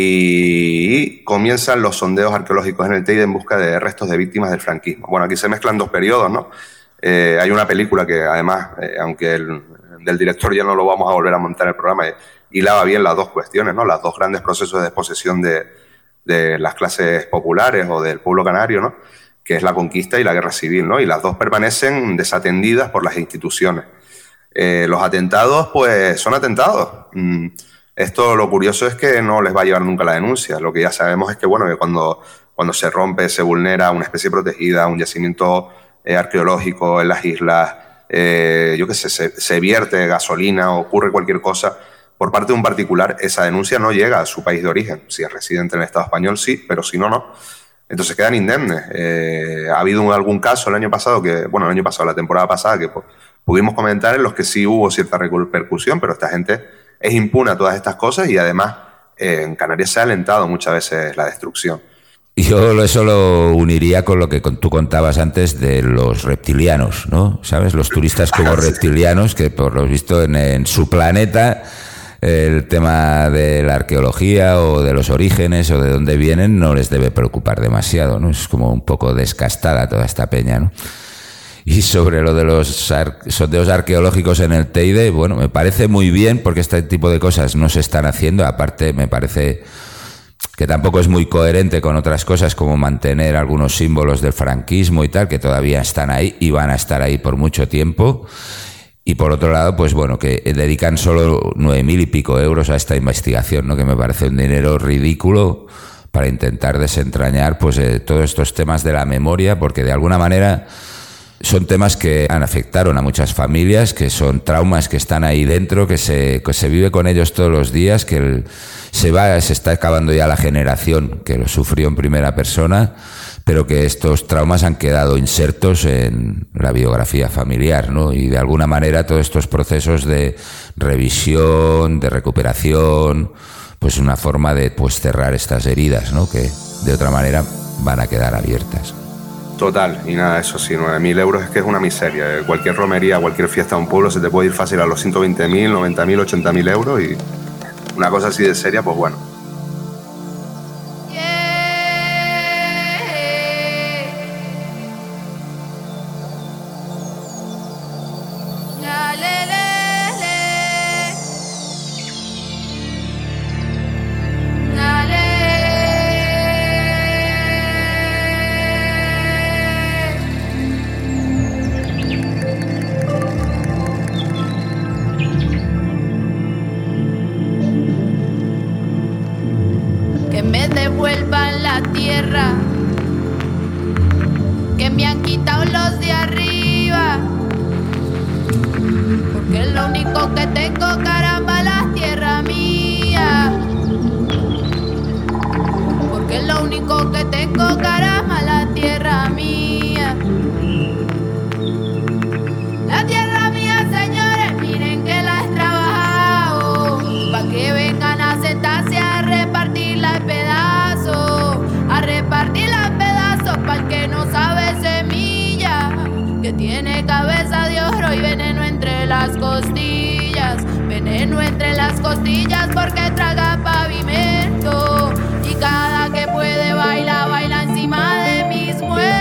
Y comienzan los sondeos arqueológicos en el Teide en busca de restos de víctimas del franquismo. Bueno, aquí se mezclan dos periodos, ¿no? Hay una película que además, aunque del director ya no lo vamos a volver a montar en el programa, hilaba bien las dos cuestiones, ¿no? Los dos grandes procesos de desposesión de las clases populares o del pueblo canario, ¿no? Que es la conquista y la guerra civil, ¿no? Y las dos permanecen desatendidas por las instituciones. Los atentados, pues, son atentados. Esto, lo curioso es que no les va a llevar nunca la denuncia. Lo que ya sabemos es que, bueno, que cuando se rompe, se vulnera una especie protegida, un yacimiento arqueológico en las islas, yo qué sé, se vierte gasolina o ocurre cualquier cosa por parte de un particular, esa denuncia no llega a su país de origen. Si es residente en el Estado español, sí, pero si no, no. Entonces quedan indemnes. Ha habido algún caso la temporada pasada, que pudimos comentar en los que sí hubo cierta repercusión, pero esta gente es impune a todas estas cosas y además en Canarias se ha alentado muchas veces la destrucción. Yo eso lo uniría con lo que tú contabas antes de los reptilianos, ¿no? ¿Sabes? Los turistas como reptilianos que por lo visto en su planeta el tema de la arqueología o de los orígenes o de dónde vienen no les debe preocupar demasiado, ¿no? Es como un poco descastada toda esta peña, ¿no? Y sobre lo de los sondeos arqueológicos en el Teide, bueno, me parece muy bien porque este tipo de cosas no se están haciendo. Aparte, me parece que tampoco es muy coherente con otras cosas como mantener algunos símbolos del franquismo y tal, que todavía están ahí y van a estar ahí por mucho tiempo. Y por otro lado, pues bueno, que dedican solo 9.000 y pico euros a esta investigación, ¿no? Que me parece un dinero ridículo para intentar desentrañar pues todos estos temas de la memoria, porque de alguna manera son temas que afectaron a muchas familias, que son traumas que están ahí dentro, que se vive con ellos todos los días, que se está acabando ya la generación que lo sufrió en primera persona, pero que estos traumas han quedado insertos en la biografía familiar, ¿no? Y de alguna manera todos estos procesos de revisión, de recuperación, pues una forma de pues cerrar estas heridas, ¿no? Que de otra manera van a quedar abiertas. Total, y nada, eso sí, 9.000 euros es que es una miseria. Cualquier romería, cualquier fiesta de un pueblo se te puede ir fácil a los 120.000, 90.000, 80.000 euros y una cosa así de seria, pues bueno. Porque traga pavimento y cada que puede baila encima de mis muertos.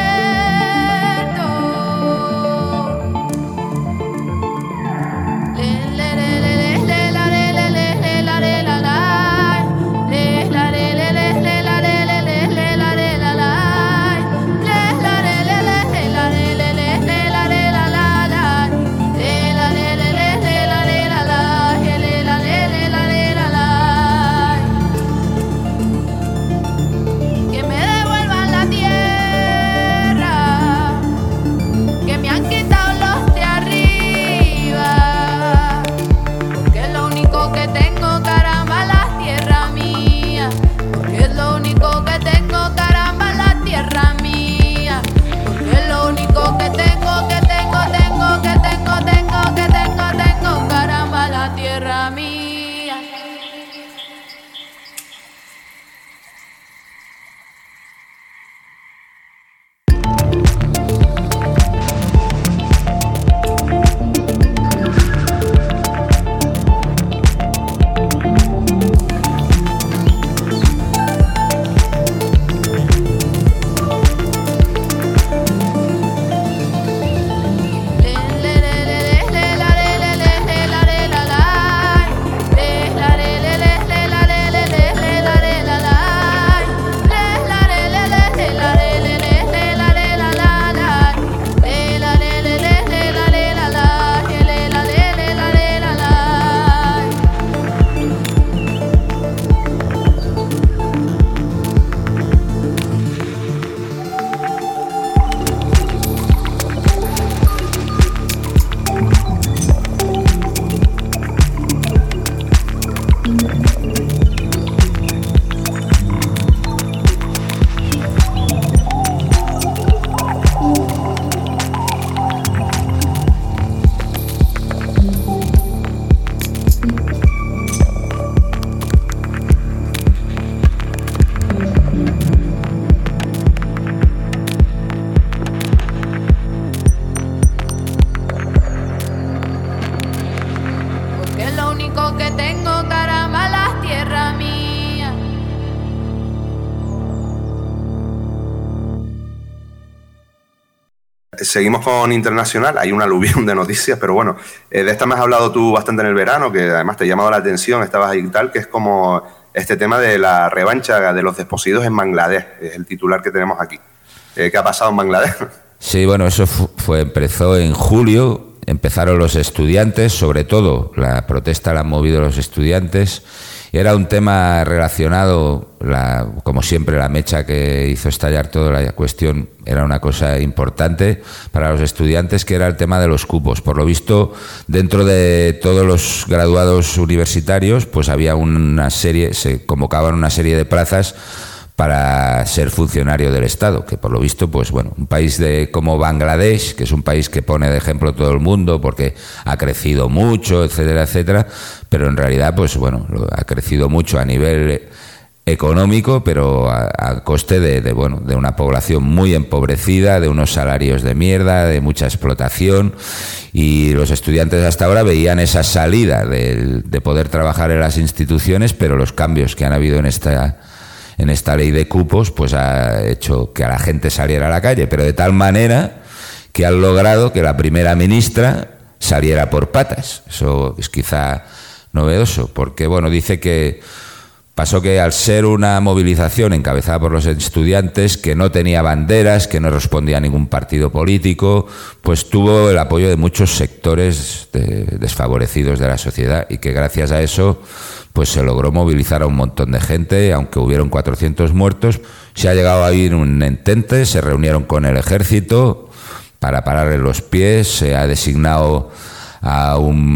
Seguimos con internacional, hay un aluvión de noticias, pero bueno, de esta me has hablado tú bastante en el verano, que además te ha llamado la atención, estabas ahí y tal, que es como este tema de la revancha de los desposeídos en Bangladesh, es el titular que tenemos aquí. ¿Qué ha pasado en Bangladesh? Sí, bueno, eso empezó en julio, empezaron los estudiantes, sobre todo la protesta la han movido los estudiantes, y era un tema relacionado, como siempre, la mecha que hizo estallar toda la cuestión era una cosa importante para los estudiantes, que era el tema de los cupos. Por lo visto, dentro de todos los graduados universitarios, pues había se convocaban una serie de plazas para ser funcionario del Estado, que por lo visto, pues bueno, un país como Bangladesh, que es un país que pone de ejemplo todo el mundo porque ha crecido mucho, etcétera, etcétera, pero en realidad, pues bueno, ha crecido mucho a nivel económico, pero a coste de una población muy empobrecida, de unos salarios de mierda, de mucha explotación, y los estudiantes hasta ahora veían esa salida de poder trabajar en las instituciones, pero los cambios que han habido en esta ley de cupos, pues ha hecho que a la gente saliera a la calle, pero de tal manera que han logrado que la primera ministra saliera por patas. Eso es quizá novedoso, porque bueno, dice que pasó que al ser una movilización encabezada por los estudiantes, que no tenía banderas, que no respondía a ningún partido político, pues tuvo el apoyo de muchos sectores desfavorecidos de la sociedad, y que gracias a eso pues se logró movilizar a un montón de gente, aunque hubieron 400 muertos. Se ha llegado a ir un entente, se reunieron con el ejército para pararle los pies, se ha designado a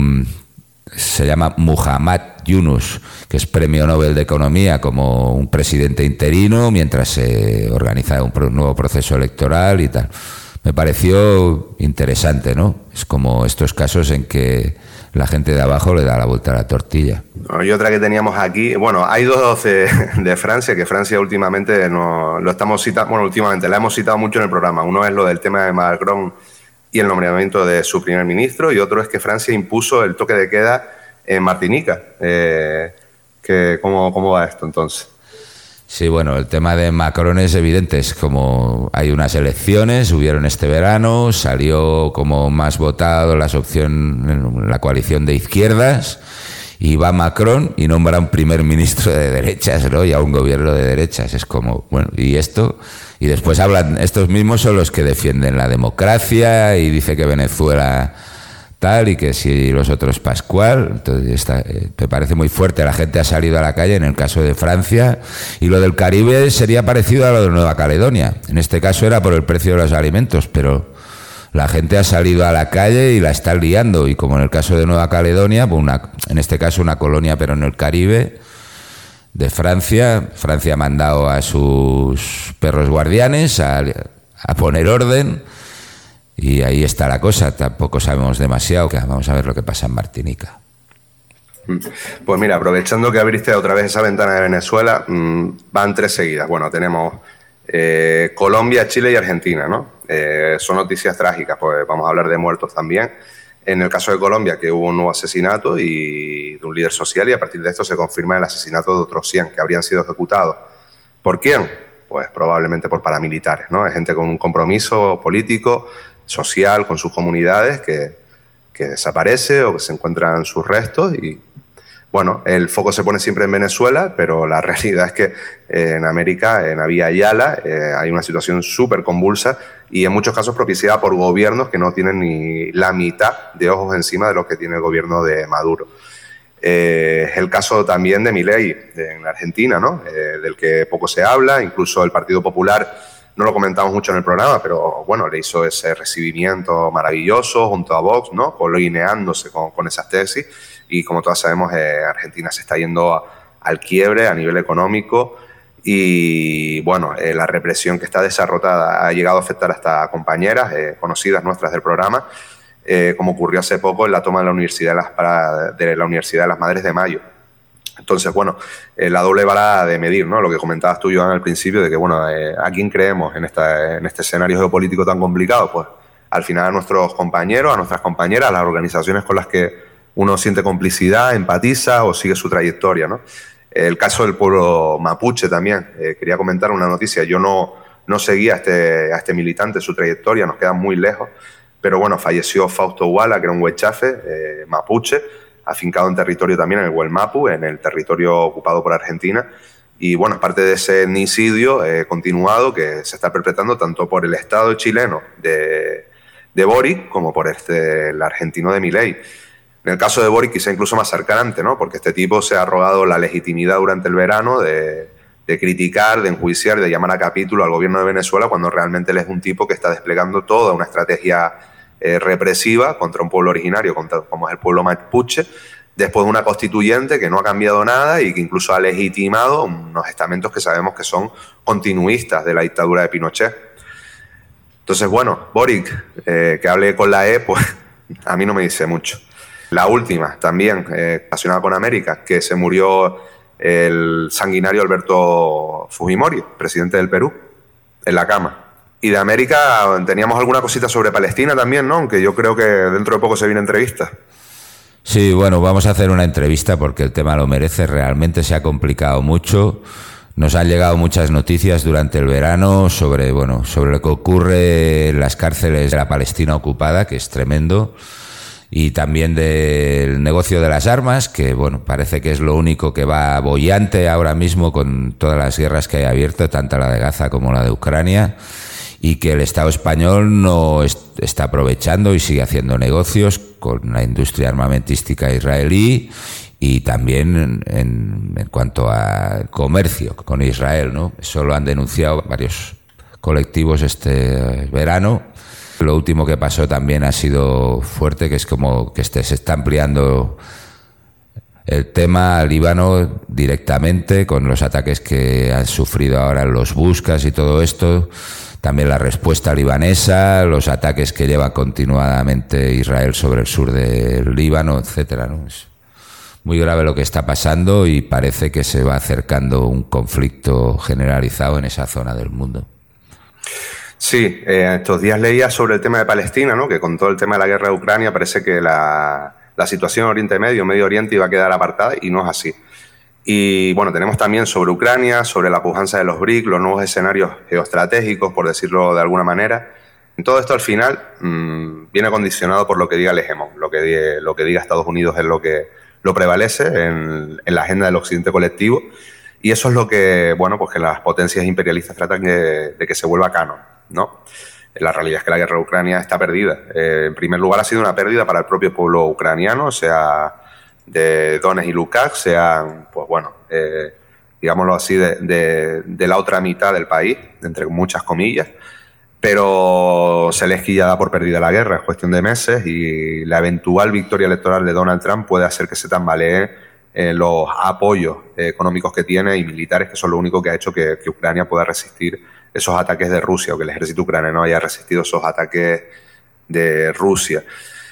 se llama Muhammad Yunus, que es Premio Nobel de Economía, como un presidente interino, mientras se organiza un nuevo proceso electoral y tal. Me pareció interesante, ¿no? Es como estos casos en que la gente de abajo le da la vuelta a la tortilla. Y otra que teníamos aquí, bueno, hay dos de Francia, que Francia últimamente lo estamos citando, bueno, últimamente la hemos citado mucho en el programa. Uno es lo del tema de Macron y el nombramiento de su primer ministro, y otro es que Francia impuso el toque de queda en Martinica. ¿Cómo va esto entonces? Sí, bueno, el tema de Macron es evidente, es como hay unas elecciones, hubieron este verano, salió como más votado la coalición de izquierdas, y va Macron y nombra un primer ministro de derechas, ¿no? Y a un gobierno de derechas. Es como, bueno, ¿y esto? Y después hablan, estos mismos son los que defienden la democracia y dice que Venezuela tal y que si los otros Pascual. Entonces me parece muy fuerte. La gente ha salido a la calle en el caso de Francia, y lo del Caribe sería parecido a lo de Nueva Caledonia. En este caso era por el precio de los alimentos, pero la gente ha salido a la calle y la está liando, y como en el caso de Nueva Caledonia, pues en este caso una colonia pero en el Caribe de Francia ha mandado a sus perros guardianes a poner orden. Y ahí está la cosa, tampoco sabemos demasiado. Vamos a ver lo que pasa en Martinica. Pues mira, aprovechando que abriste otra vez esa ventana de Venezuela, van tres seguidas. Bueno, tenemos Colombia, Chile y Argentina, ¿no? Son noticias trágicas, pues vamos a hablar de muertos también. En el caso de Colombia, que hubo un nuevo asesinato de un líder social, y a partir de esto se confirma el asesinato de otros 100 que habrían sido ejecutados. ¿Por quién? Pues probablemente por paramilitares, ¿no? Es gente con un compromiso político, social, con sus comunidades, que desaparece o que se encuentran sus restos. Y bueno, el foco se pone siempre en Venezuela, pero la realidad es que en América, en la Vía Yala, hay una situación súper convulsa, y en muchos casos propiciada por gobiernos que no tienen ni la mitad de ojos encima de lo que tiene el gobierno de Maduro. Es el caso también de Milei en Argentina, ¿no? Del que poco se habla. Incluso el Partido Popular, no lo comentamos mucho en el programa, pero bueno, le hizo ese recibimiento maravilloso junto a Vox, ¿no? Colineándose con esas tesis. Y como todos sabemos, Argentina se está yendo al quiebre a nivel económico, y bueno, la represión que está desarrotada ha llegado a afectar hasta compañeras conocidas nuestras del programa, como ocurrió hace poco en la toma de la Universidad de las Madres de Mayo. Entonces, bueno, la doble vara de medir, ¿no? Lo que comentabas tú, Joan, al principio, de que, bueno, ¿a quién creemos en este escenario geopolítico tan complicado? Pues al final a nuestros compañeros, a nuestras compañeras, a las organizaciones con las que uno siente complicidad, empatiza o sigue su trayectoria, ¿no? El caso del pueblo mapuche también. Quería comentar una noticia. Yo no no seguía a este militante, su trayectoria, nos queda muy lejos. Pero bueno, falleció Fausto Huala, que era un huichafe mapuche, afincado en territorio también, en el Huelmapu, en el territorio ocupado por Argentina. Y bueno, es parte de ese etnicidio continuado que se está perpetrando tanto por el Estado chileno de Boric como por el argentino de Milei. En el caso de Boric quizá incluso más cercanamente, ¿no? Porque este tipo se ha arrogado la legitimidad durante el verano de criticar, de enjuiciar, de llamar a capítulo al gobierno de Venezuela, cuando realmente él es un tipo que está desplegando toda una estrategia represiva contra un pueblo originario, como es el pueblo mapuche, después de una constituyente que no ha cambiado nada y que incluso ha legitimado unos estamentos que sabemos que son continuistas de la dictadura de Pinochet. Entonces, bueno, Boric, que hable con la E, pues a mí no me dice mucho. La última, también relacionada con América, que se murió el sanguinario Alberto Fujimori, presidente del Perú, en la cama. Y de América teníamos alguna cosita sobre Palestina también, ¿no? Aunque yo creo que dentro de poco se viene entrevista. Sí, bueno, vamos a hacer una entrevista porque el tema lo merece. Realmente se ha complicado mucho. Nos han llegado muchas noticias durante el verano sobre lo que ocurre en las cárceles de la Palestina ocupada, que es tremendo. Y también del negocio de las armas, que bueno, parece que es lo único que va boyante ahora mismo con todas las guerras que hay abiertas, tanto la de Gaza como la de Ucrania, y que el Estado español no está aprovechando y sigue haciendo negocios con la industria armamentística israelí y también en cuanto al comercio con Israel, ¿no? Eso lo han denunciado varios colectivos este verano. Lo último que pasó también ha sido fuerte, que es como que se está ampliando el tema al Líbano directamente con los ataques que han sufrido ahora los Buscas y todo esto. También la respuesta libanesa, los ataques que lleva continuadamente Israel sobre el sur del Líbano, etcétera, ¿no? Es muy grave lo que está pasando y parece que se va acercando un conflicto generalizado en esa zona del mundo. Sí, estos días leía sobre el tema de Palestina, ¿no? Que con todo el tema de la guerra de Ucrania parece que la situación en Oriente Medio, Medio Oriente iba a quedar apartada y no es así. Y bueno, tenemos también sobre Ucrania, sobre la pujanza de los BRIC, los nuevos escenarios geoestratégicos, por decirlo de alguna manera. Todo esto al final viene condicionado por lo que diga el hegemón. Lo que diga Estados Unidos es lo que lo prevalece en la agenda del occidente colectivo. Y eso es lo que, bueno, pues que las potencias imperialistas tratan de que se vuelva canon, ¿no? La realidad es que la guerra de Ucrania está perdida. En primer lugar, ha sido una pérdida para el propio pueblo ucraniano, sea de Donetsk y Luhansk, sean, pues bueno, digámoslo así, de la otra mitad del país, entre muchas comillas, pero Zelensky ya da por perdida la guerra, es cuestión de meses, y la eventual victoria electoral de Donald Trump puede hacer que se tambaleen los apoyos económicos que tiene y militares, que son lo único que ha hecho que Ucrania pueda resistir esos ataques de Rusia, o que el ejército ucraniano haya resistido esos ataques de Rusia.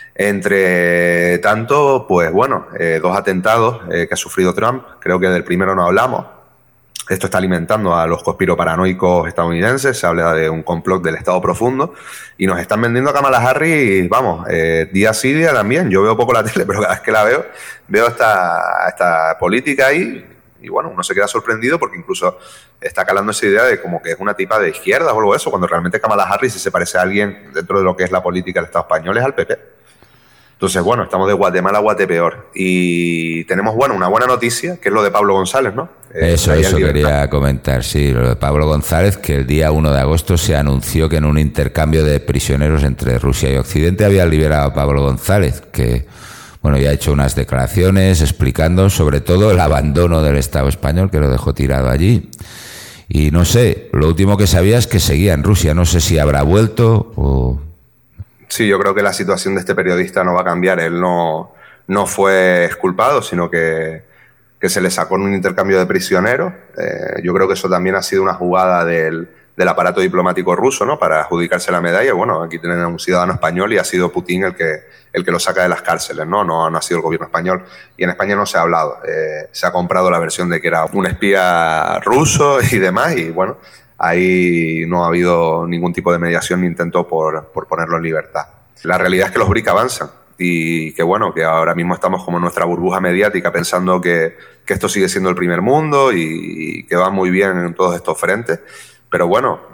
Entre tanto, pues bueno, 2 atentados que ha sufrido Trump, creo que del primero no hablamos. Esto está alimentando a los conspiroparanoicos estadounidenses, se habla de un complot del Estado profundo y nos están vendiendo a Kamala Harris, vamos, día sí, día también. Yo veo poco la tele, pero cada vez que la veo esta política ahí y bueno, uno se queda sorprendido porque incluso está calando esa idea de como que es una tipa de izquierda o algo de eso, cuando realmente Kamala Harris, si se parece a alguien dentro de lo que es la política del Estado español, es al PP. Entonces, bueno, estamos de Guatemala a Guatepeor. Y tenemos, bueno, una buena noticia, que es lo de Pablo González, ¿no? Eso quería comentar, sí, lo de Pablo González, que el día 1 de agosto se anunció que en un intercambio de prisioneros entre Rusia y Occidente había liberado a Pablo González, que, bueno, ya ha hecho unas declaraciones explicando sobre todo el abandono del Estado español, que lo dejó tirado allí. Y no sé, lo último que sabía es que seguía en Rusia, no sé si habrá vuelto o... Sí, yo creo que la situación de este periodista no va a cambiar. Él no fue exculpado, sino que se le sacó en un intercambio de prisioneros. Yo creo que eso también ha sido una jugada del aparato diplomático ruso, ¿no? Para adjudicarse la medalla. Bueno, aquí tienen a un ciudadano español y ha sido Putin el que lo saca de las cárceles, ¿no? No ha sido el gobierno español. Y en España no se ha hablado. Se ha comprado la versión de que era un espía ruso y demás. Y bueno, ahí no ha habido ningún tipo de mediación ni intento por ponerlo en libertad. La realidad es que los BRIC avanzan y que bueno, que ahora mismo estamos como en nuestra burbuja mediática pensando que esto sigue siendo el primer mundo y que va muy bien en todos estos frentes. Pero bueno,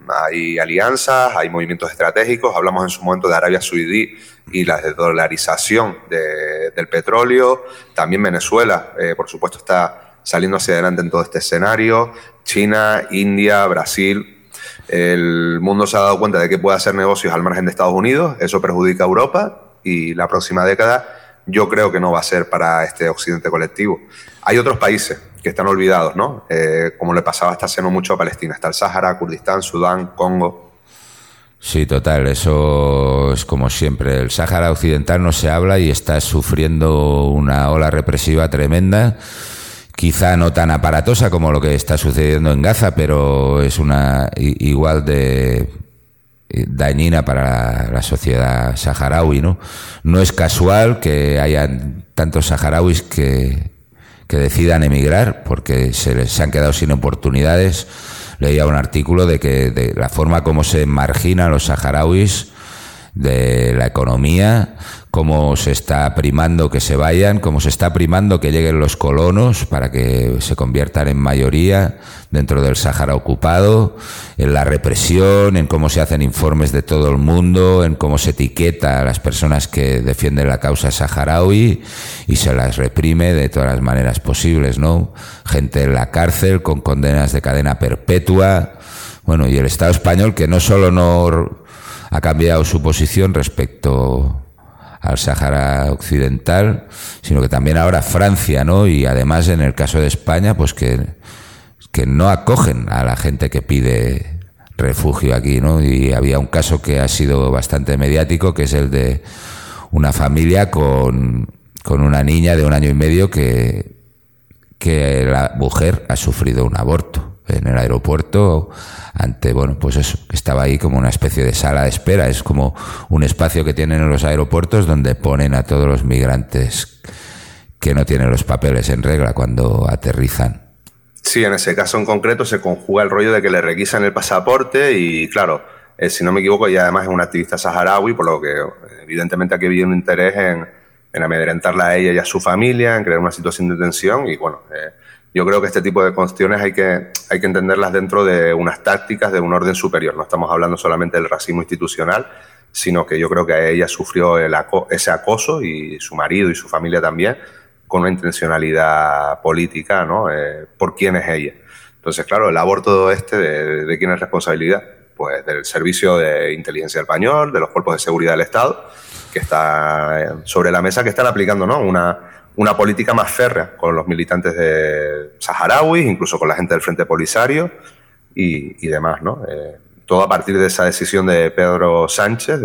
hay alianzas, hay movimientos estratégicos. Hablamos en su momento de Arabia Saudí y la desdolarización del petróleo. También Venezuela, por supuesto, está saliendo hacia adelante en todo este escenario. China, India, Brasil. El mundo se ha dado cuenta de que puede hacer negocios al margen de Estados Unidos. Eso perjudica a Europa y la próxima década yo creo que no va a ser para este occidente colectivo. Hay otros países que están olvidados, ¿no? Como le pasaba hasta hace no mucho a Palestina. Está el Sáhara, Kurdistán, Sudán, Congo. Sí, total, eso es como siempre. El Sáhara Occidental no se habla y está sufriendo una ola represiva tremenda, quizá no tan aparatosa como lo que está sucediendo en Gaza, pero es una igual de dañina para la sociedad saharaui, ¿no? No es casual que hayan tantos saharauis que decidan emigrar porque se han quedado sin oportunidades. Leía un artículo de la forma como se marginan los saharauis de la economía, cómo se está primando que se vayan, cómo se está primando que lleguen los colonos para que se conviertan en mayoría dentro del Sáhara ocupado, en la represión, en cómo se hacen informes de todo el mundo, en cómo se etiqueta a las personas que defienden la causa saharaui y se las reprime de todas las maneras posibles, ¿no? Gente en la cárcel con condenas de cadena perpetua. Bueno, y el Estado español, que no solo no ha cambiado su posición respecto al Sáhara Occidental, sino que también ahora Francia, ¿no? Y además en el caso de España, pues que no acogen a la gente que pide refugio aquí, ¿no? Y había un caso que ha sido bastante mediático, que es el de una familia con una niña de 1 año y medio que la mujer ha sufrido un aborto en el aeropuerto ante, bueno, pues eso, que estaba ahí como una especie de sala de espera. Es como un espacio que tienen en los aeropuertos donde ponen a todos los migrantes que no tienen los papeles en regla cuando aterrizan. Sí, en ese caso en concreto se conjuga el rollo de que le requisan el pasaporte y, claro, si no me equivoco, ella además es una activista saharaui, por lo que evidentemente aquí había un interés en amedrentarla a ella y a su familia, en crear una situación de tensión y, bueno, yo creo que este tipo de cuestiones hay que entenderlas dentro de unas tácticas de un orden superior. No estamos hablando solamente del racismo institucional, sino que yo creo que ella sufrió ese acoso y su marido y su familia también, con una intencionalidad política, ¿no? Por quién es ella. Entonces, claro, el aborto ¿de quién es responsabilidad? Pues del Servicio de Inteligencia español, de los cuerpos de seguridad del Estado, que está sobre la mesa, que están aplicando, ¿no? Una política más férrea con los militantes de saharauis, incluso con la gente del Frente Polisario y demás, ¿no? Todo a partir de esa decisión de Pedro Sánchez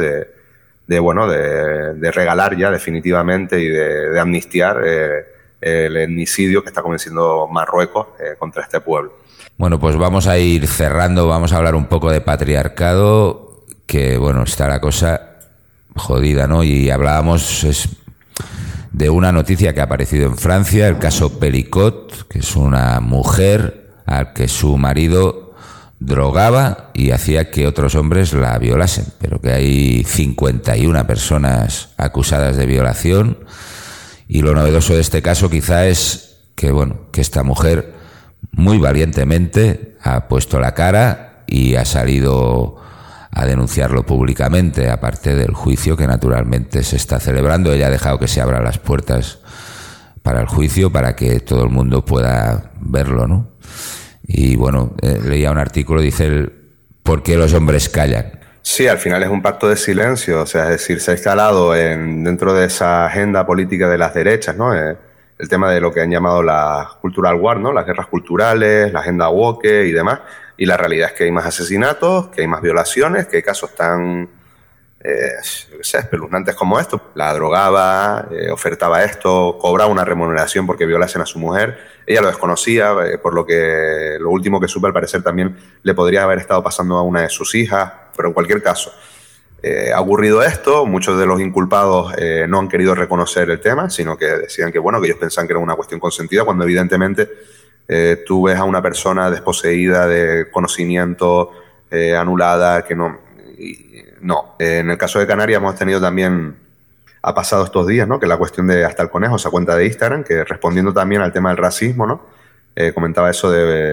de regalar ya definitivamente y de amnistiar el etnicidio que está cometiendo Marruecos contra este pueblo. Bueno, pues vamos a ir cerrando, vamos a hablar un poco de patriarcado, que bueno, está la cosa jodida, ¿no? Y hablábamos de una noticia que ha aparecido en Francia, el caso Pelicot, que es una mujer al que su marido drogaba y hacía que otros hombres la violasen, pero que hay 51 personas acusadas de violación. Y lo novedoso de este caso quizá es que, bueno, que esta mujer muy valientemente ha puesto la cara y ha salido a denunciarlo públicamente, aparte del juicio que naturalmente se está celebrando. Ella ha dejado que se abran las puertas para el juicio para que todo el mundo pueda verlo, ¿no? Y bueno, leía un artículo, dice ¿por qué los hombres callan? Sí, al final es un pacto de silencio, o sea, es decir, se ha instalado dentro de esa agenda política de las derechas, ¿no? El tema de lo que han llamado la cultural war, ¿no? Las guerras culturales, la agenda woke y demás. Y la realidad es que hay más asesinatos, que hay más violaciones, que hay casos tan espeluznantes como estos. La drogaba, ofertaba esto, cobraba una remuneración porque violasen a su mujer. Ella lo desconocía, por lo último que supe, al parecer también le podría haber estado pasando a una de sus hijas, pero en cualquier caso. Ha ocurrido esto, muchos de los inculpados no han querido reconocer el tema, sino que decían que, bueno, que ellos pensaban que era una cuestión consentida, cuando evidentemente tú ves a una persona desposeída de conocimiento, anulada, que no. No. En el caso de Canarias hemos tenido también, ha pasado estos días, ¿no? Que la cuestión de Hasta el Conejo, esa cuenta de Instagram, que respondiendo también al tema del racismo, ¿no? Comentaba eso de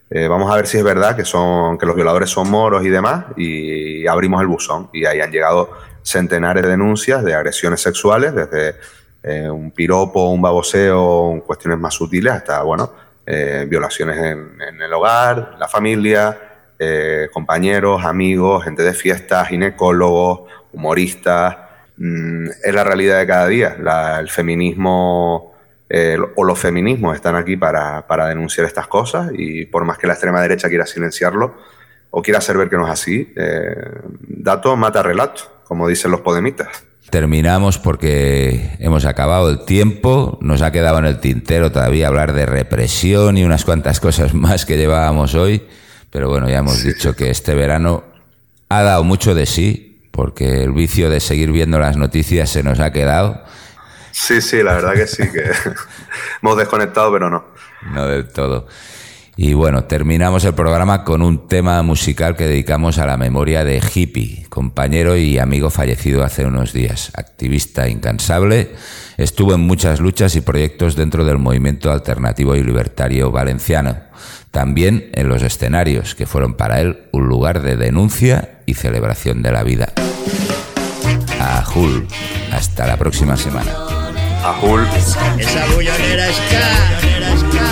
vamos a ver si es verdad que los violadores son moros y demás, y abrimos el buzón y ahí han llegado centenares de denuncias de agresiones sexuales, desde un piropo, un baboseo, cuestiones más sutiles, hasta violaciones en el hogar, la familia, compañeros, amigos, gente de fiestas, ginecólogos, humoristas. Es la realidad de cada día. El feminismo o los feminismos están aquí para denunciar estas cosas, y por más que la extrema derecha quiera silenciarlo o quiera hacer ver que no es así, dato mata relato, como dicen los podemitas. Terminamos porque hemos acabado el tiempo, nos ha quedado en el tintero todavía hablar de represión y unas cuantas cosas más que llevábamos hoy, pero bueno, ya hemos dicho que este verano ha dado mucho de sí, porque el vicio de seguir viendo las noticias se nos ha quedado. Sí, la verdad que sí, que hemos desconectado, pero no. No del todo. Y bueno, terminamos el programa con un tema musical que dedicamos a la memoria de Hippie, compañero y amigo fallecido hace unos días, activista incansable, estuvo en muchas luchas y proyectos dentro del movimiento alternativo y libertario valenciano, también en los escenarios, que fueron para él un lugar de denuncia y celebración de la vida. Ajul, hasta la próxima semana. Ajul. Esa bullonera ska.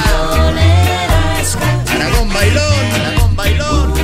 Aragón bailón.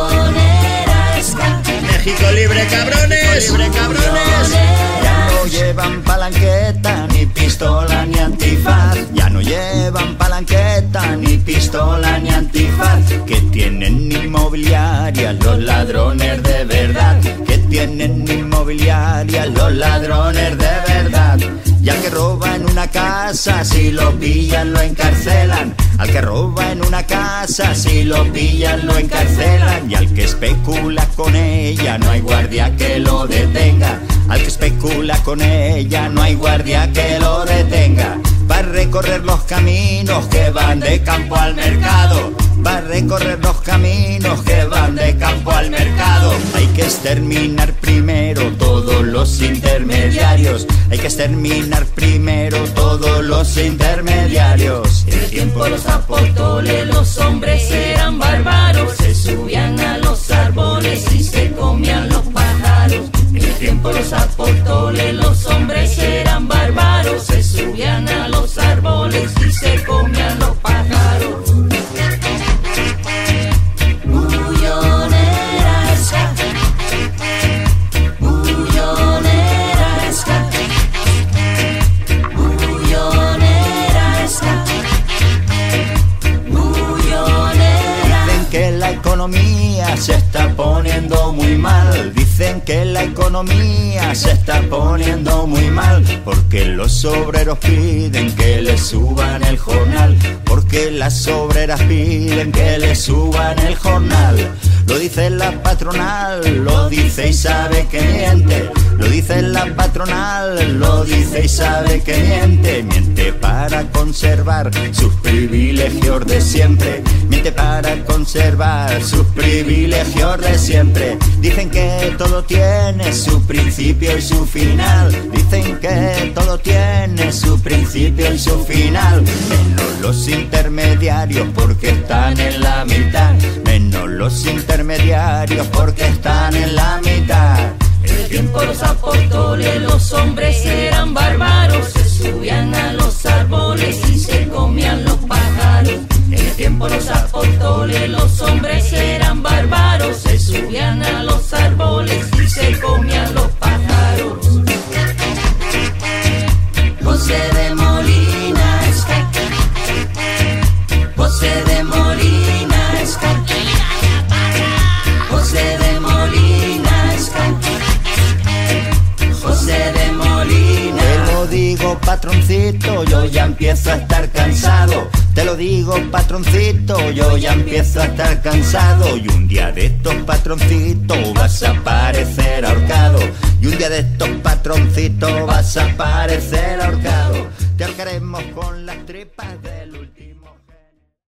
México libre, cabrones. Ya no llevan palanqueta, ni pistola, ni antifaz. Ya no llevan palanqueta, ni pistola, ni antifaz. Que tienen inmobiliaria los ladrones de verdad. Que tienen inmobiliaria los ladrones de verdad. Y al que roba en una casa, si lo pillan lo encarcelan. Al que roba en una casa, si lo pillan lo encarcelan. Y al que especula con ella, no hay guardia que lo detenga. Al que especula con ella, no hay guardia que lo detenga. Va a recorrer los caminos que van de campo al mercado. Va a recorrer los caminos que van de campo al mercado. Hay que exterminar primero todos los intermediarios. Hay que exterminar primero todos los intermediarios. En el tiempo los apóstoles, los hombres eran bárbaros. Se subían a los árboles y se comían los pájaros. En el tiempo los apóstoles, los hombres eran bárbaros. Se subían a los árboles y se comían los pájaros. Se está poniendo muy mal. Dicen que la economía se está poniendo muy mal, porque los obreros piden que les suban el jornal. Porque las obreras piden que les suban el jornal. Lo dice la patronal, lo dice y sabe que miente. Lo dice la patronal, lo dice y sabe que miente. Miente para conservar sus privilegios de siempre. Miente para conservar sus privilegios de siempre. Dicen que todo tiene su principio y su final. Dicen que todo tiene su principio y su final. Menos los intermediarios porque están en la mitad. Menos los intermediarios porque están en la mitad. En el tiempo los apóstoles, los hombres eran bárbaros. Se subían a los árboles y se comían los pájaros. En el tiempo los apóstoles, los hombres eran bárbaros. Se subían a los árboles y se comían los pájaros. José de Molina, José de Molina, José de Molina, José de Molina. Te lo digo, patroncito, yo ya empiezo a estar cansado. Te lo digo, patroncito, yo ya empiezo a estar cansado. Y un día de estos, patroncito, vas a aparecer ahorcado. Y un día de estos, patroncito, vas a aparecer ahorcado. Te ahorcaremos con las tripas del último.